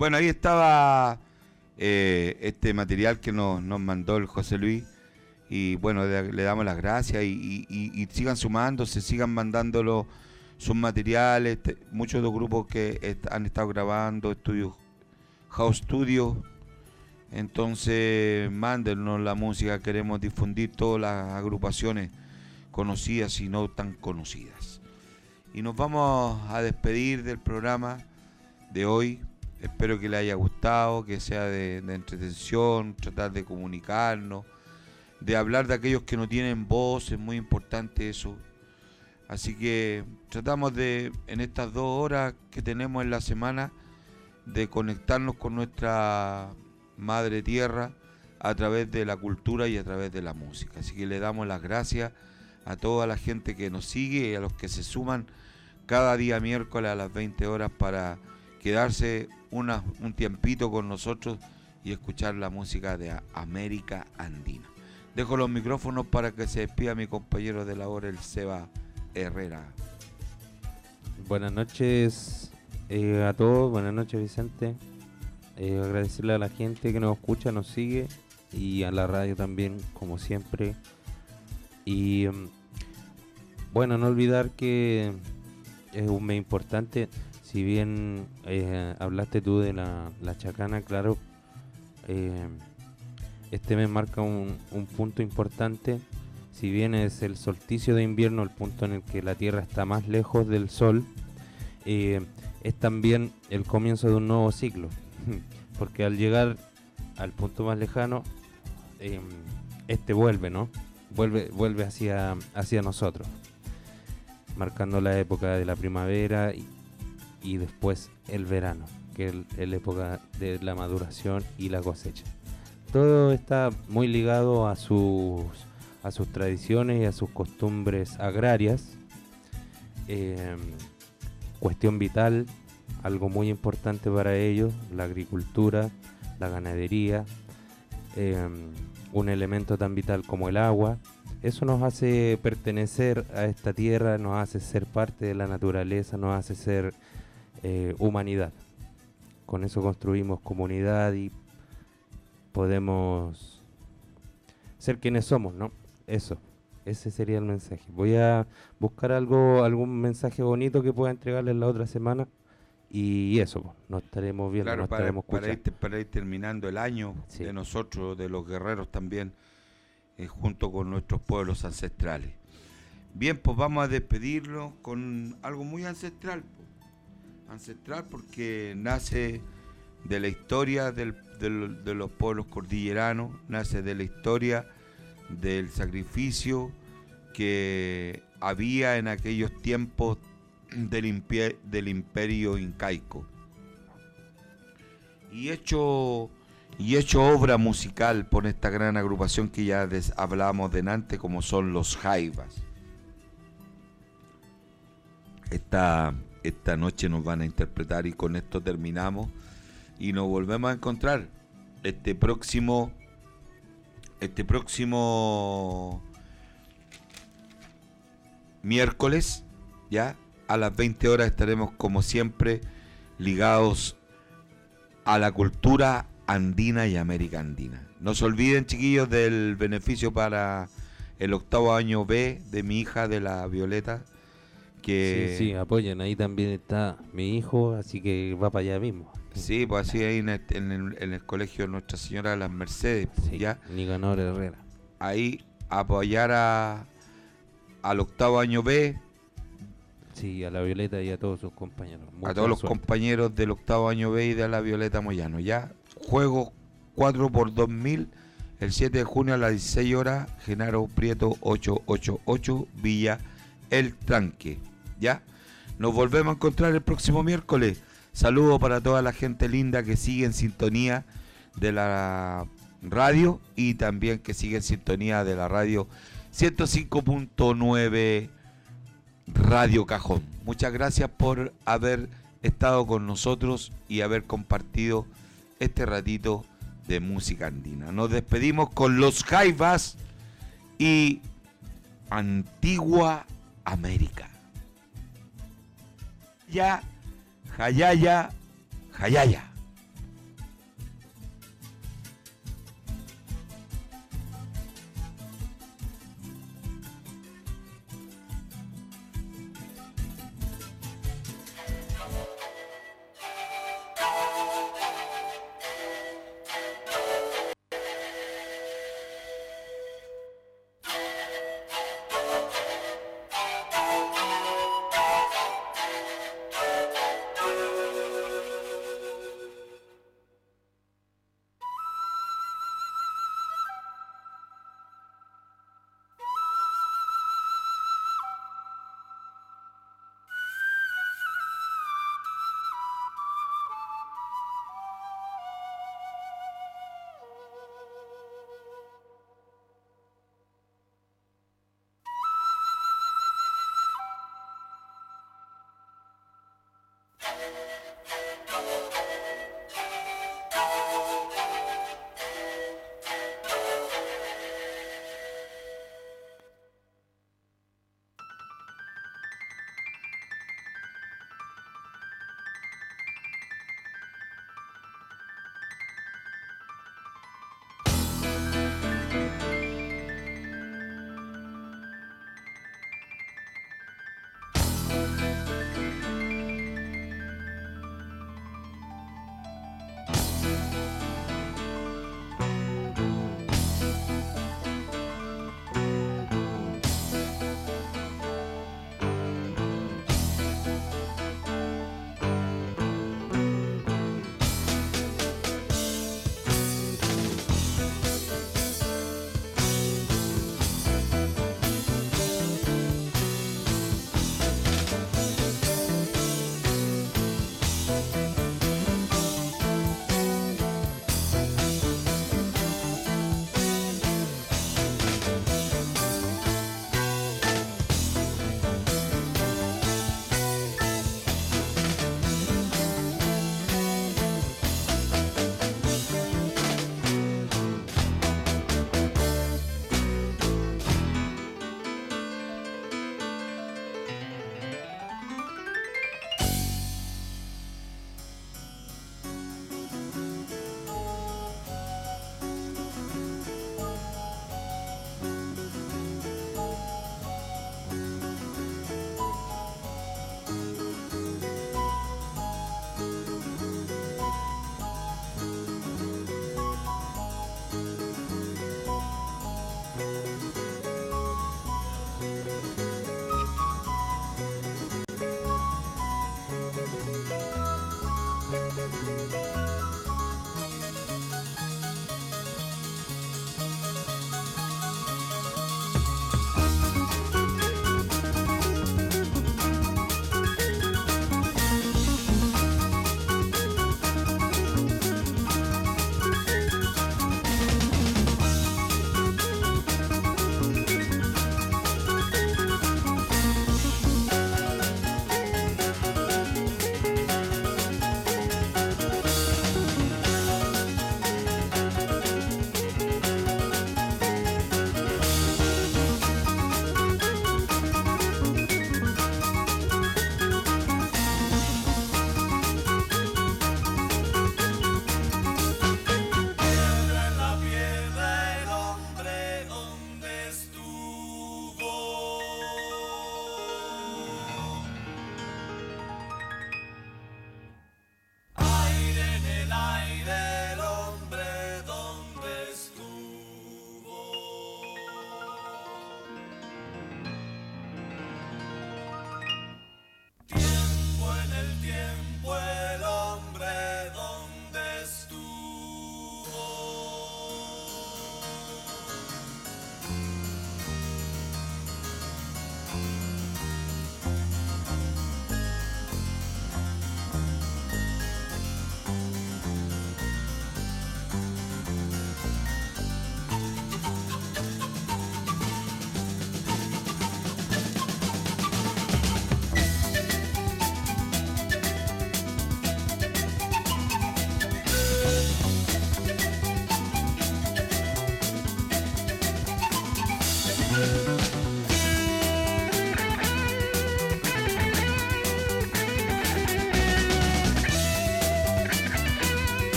B: Bueno, ahí estaba este material que nos mandó el José Luis. Y bueno, le damos las gracias y sigan sumándose, sigan mandándolo sus materiales. Muchos de los grupos que han estado grabando, House Studio. Entonces, mándenos la música, queremos difundir todas las agrupaciones conocidas y no tan conocidas. Y nos vamos a despedir del programa de hoy. Espero que les haya gustado, que sea de entretención, tratar de comunicarnos, de hablar de aquellos que no tienen voz, es muy importante eso. Así que tratamos de, en estas 2 horas que tenemos en la semana, de conectarnos con nuestra madre tierra a través de la cultura y a través de la música. Así que le damos las gracias a toda la gente que nos sigue y a los que se suman cada día miércoles a las 20 horas para quedarse un tiempito con nosotros y escuchar la música de América Andina. Dejo los micrófonos para que se despida mi compañero de labor, el Seba Herrera.
C: Buenas noches a todos, buenas noches Vicente. Agradecerle a la gente que nos escucha, nos sigue y a la radio también, como siempre. Y bueno, no olvidar que es un mes importante. Si bien hablaste tú de la chacana, claro, este mes marca un punto importante. Si bien es el solsticio de invierno, el punto en el que la Tierra está más lejos del Sol, es también el comienzo de un nuevo ciclo. Porque al llegar al punto más lejano, este vuelve, ¿no? Vuelve hacia nosotros, marcando la época de la primavera y después el verano, que es la época de la maduración y la cosecha. Todo está muy ligado a sus tradiciones y a sus costumbres agrarias. Cuestión vital, algo muy importante para ellos, la agricultura, la ganadería, un elemento tan vital como el agua. Eso nos hace pertenecer a esta tierra, nos hace ser parte de la naturaleza, nos hace ser humanidad. Con eso construimos comunidad y podemos ser quienes somos, ¿no? Ese sería el mensaje. Voy a buscar algún mensaje bonito que pueda entregarles la otra semana y eso, nos estaremos viendo,
B: claro,
C: nos estaremos escuchando.
B: Para ir terminando el año, sí, de nosotros, de los guerreros también, junto con nuestros pueblos ancestrales. Bien, pues vamos a despedirlo con algo muy ancestral. Ancestral porque nace de la historia de los pueblos cordilleranos, nace de la historia del sacrificio que había en aquellos tiempos del imperio incaico. Y hecho obra musical por esta gran agrupación que ya hablábamos delante, como son los Jaivas. Esta noche nos van a interpretar y con esto terminamos y nos volvemos a encontrar este próximo miércoles, ya a las 20 horas estaremos como siempre ligados a la cultura andina y América Andina. No se olviden, chiquillos, del beneficio para el 8º año B de mi hija, de la Violeta, que
C: sí, apoyen, ahí también está mi hijo, así que va para allá mismo.
B: Sí, pues así ahí en el colegio Nuestra Señora de las Mercedes,
C: sí,
B: ya.
C: Nicanor Herrera.
B: Ahí apoyar al 8º año B.
C: Sí, a la Violeta y a todos sus compañeros.
B: A todos los compañeros del 8º año B y de la Violeta Moyano. Ya, juego 4x2000, el 7 de junio a las 16 horas, Genaro Prieto 888, Villa El Tranque. Ya, nos volvemos a encontrar el próximo miércoles. Saludos para toda la gente linda que sigue en sintonía de la radio y también que sigue en sintonía de la radio 105.9 Radio Cajón. Muchas gracias por haber estado con nosotros y haber compartido este ratito de música andina. Nos despedimos con los Jaivas y Antigua América. Ya, Jayaya, Jayaya.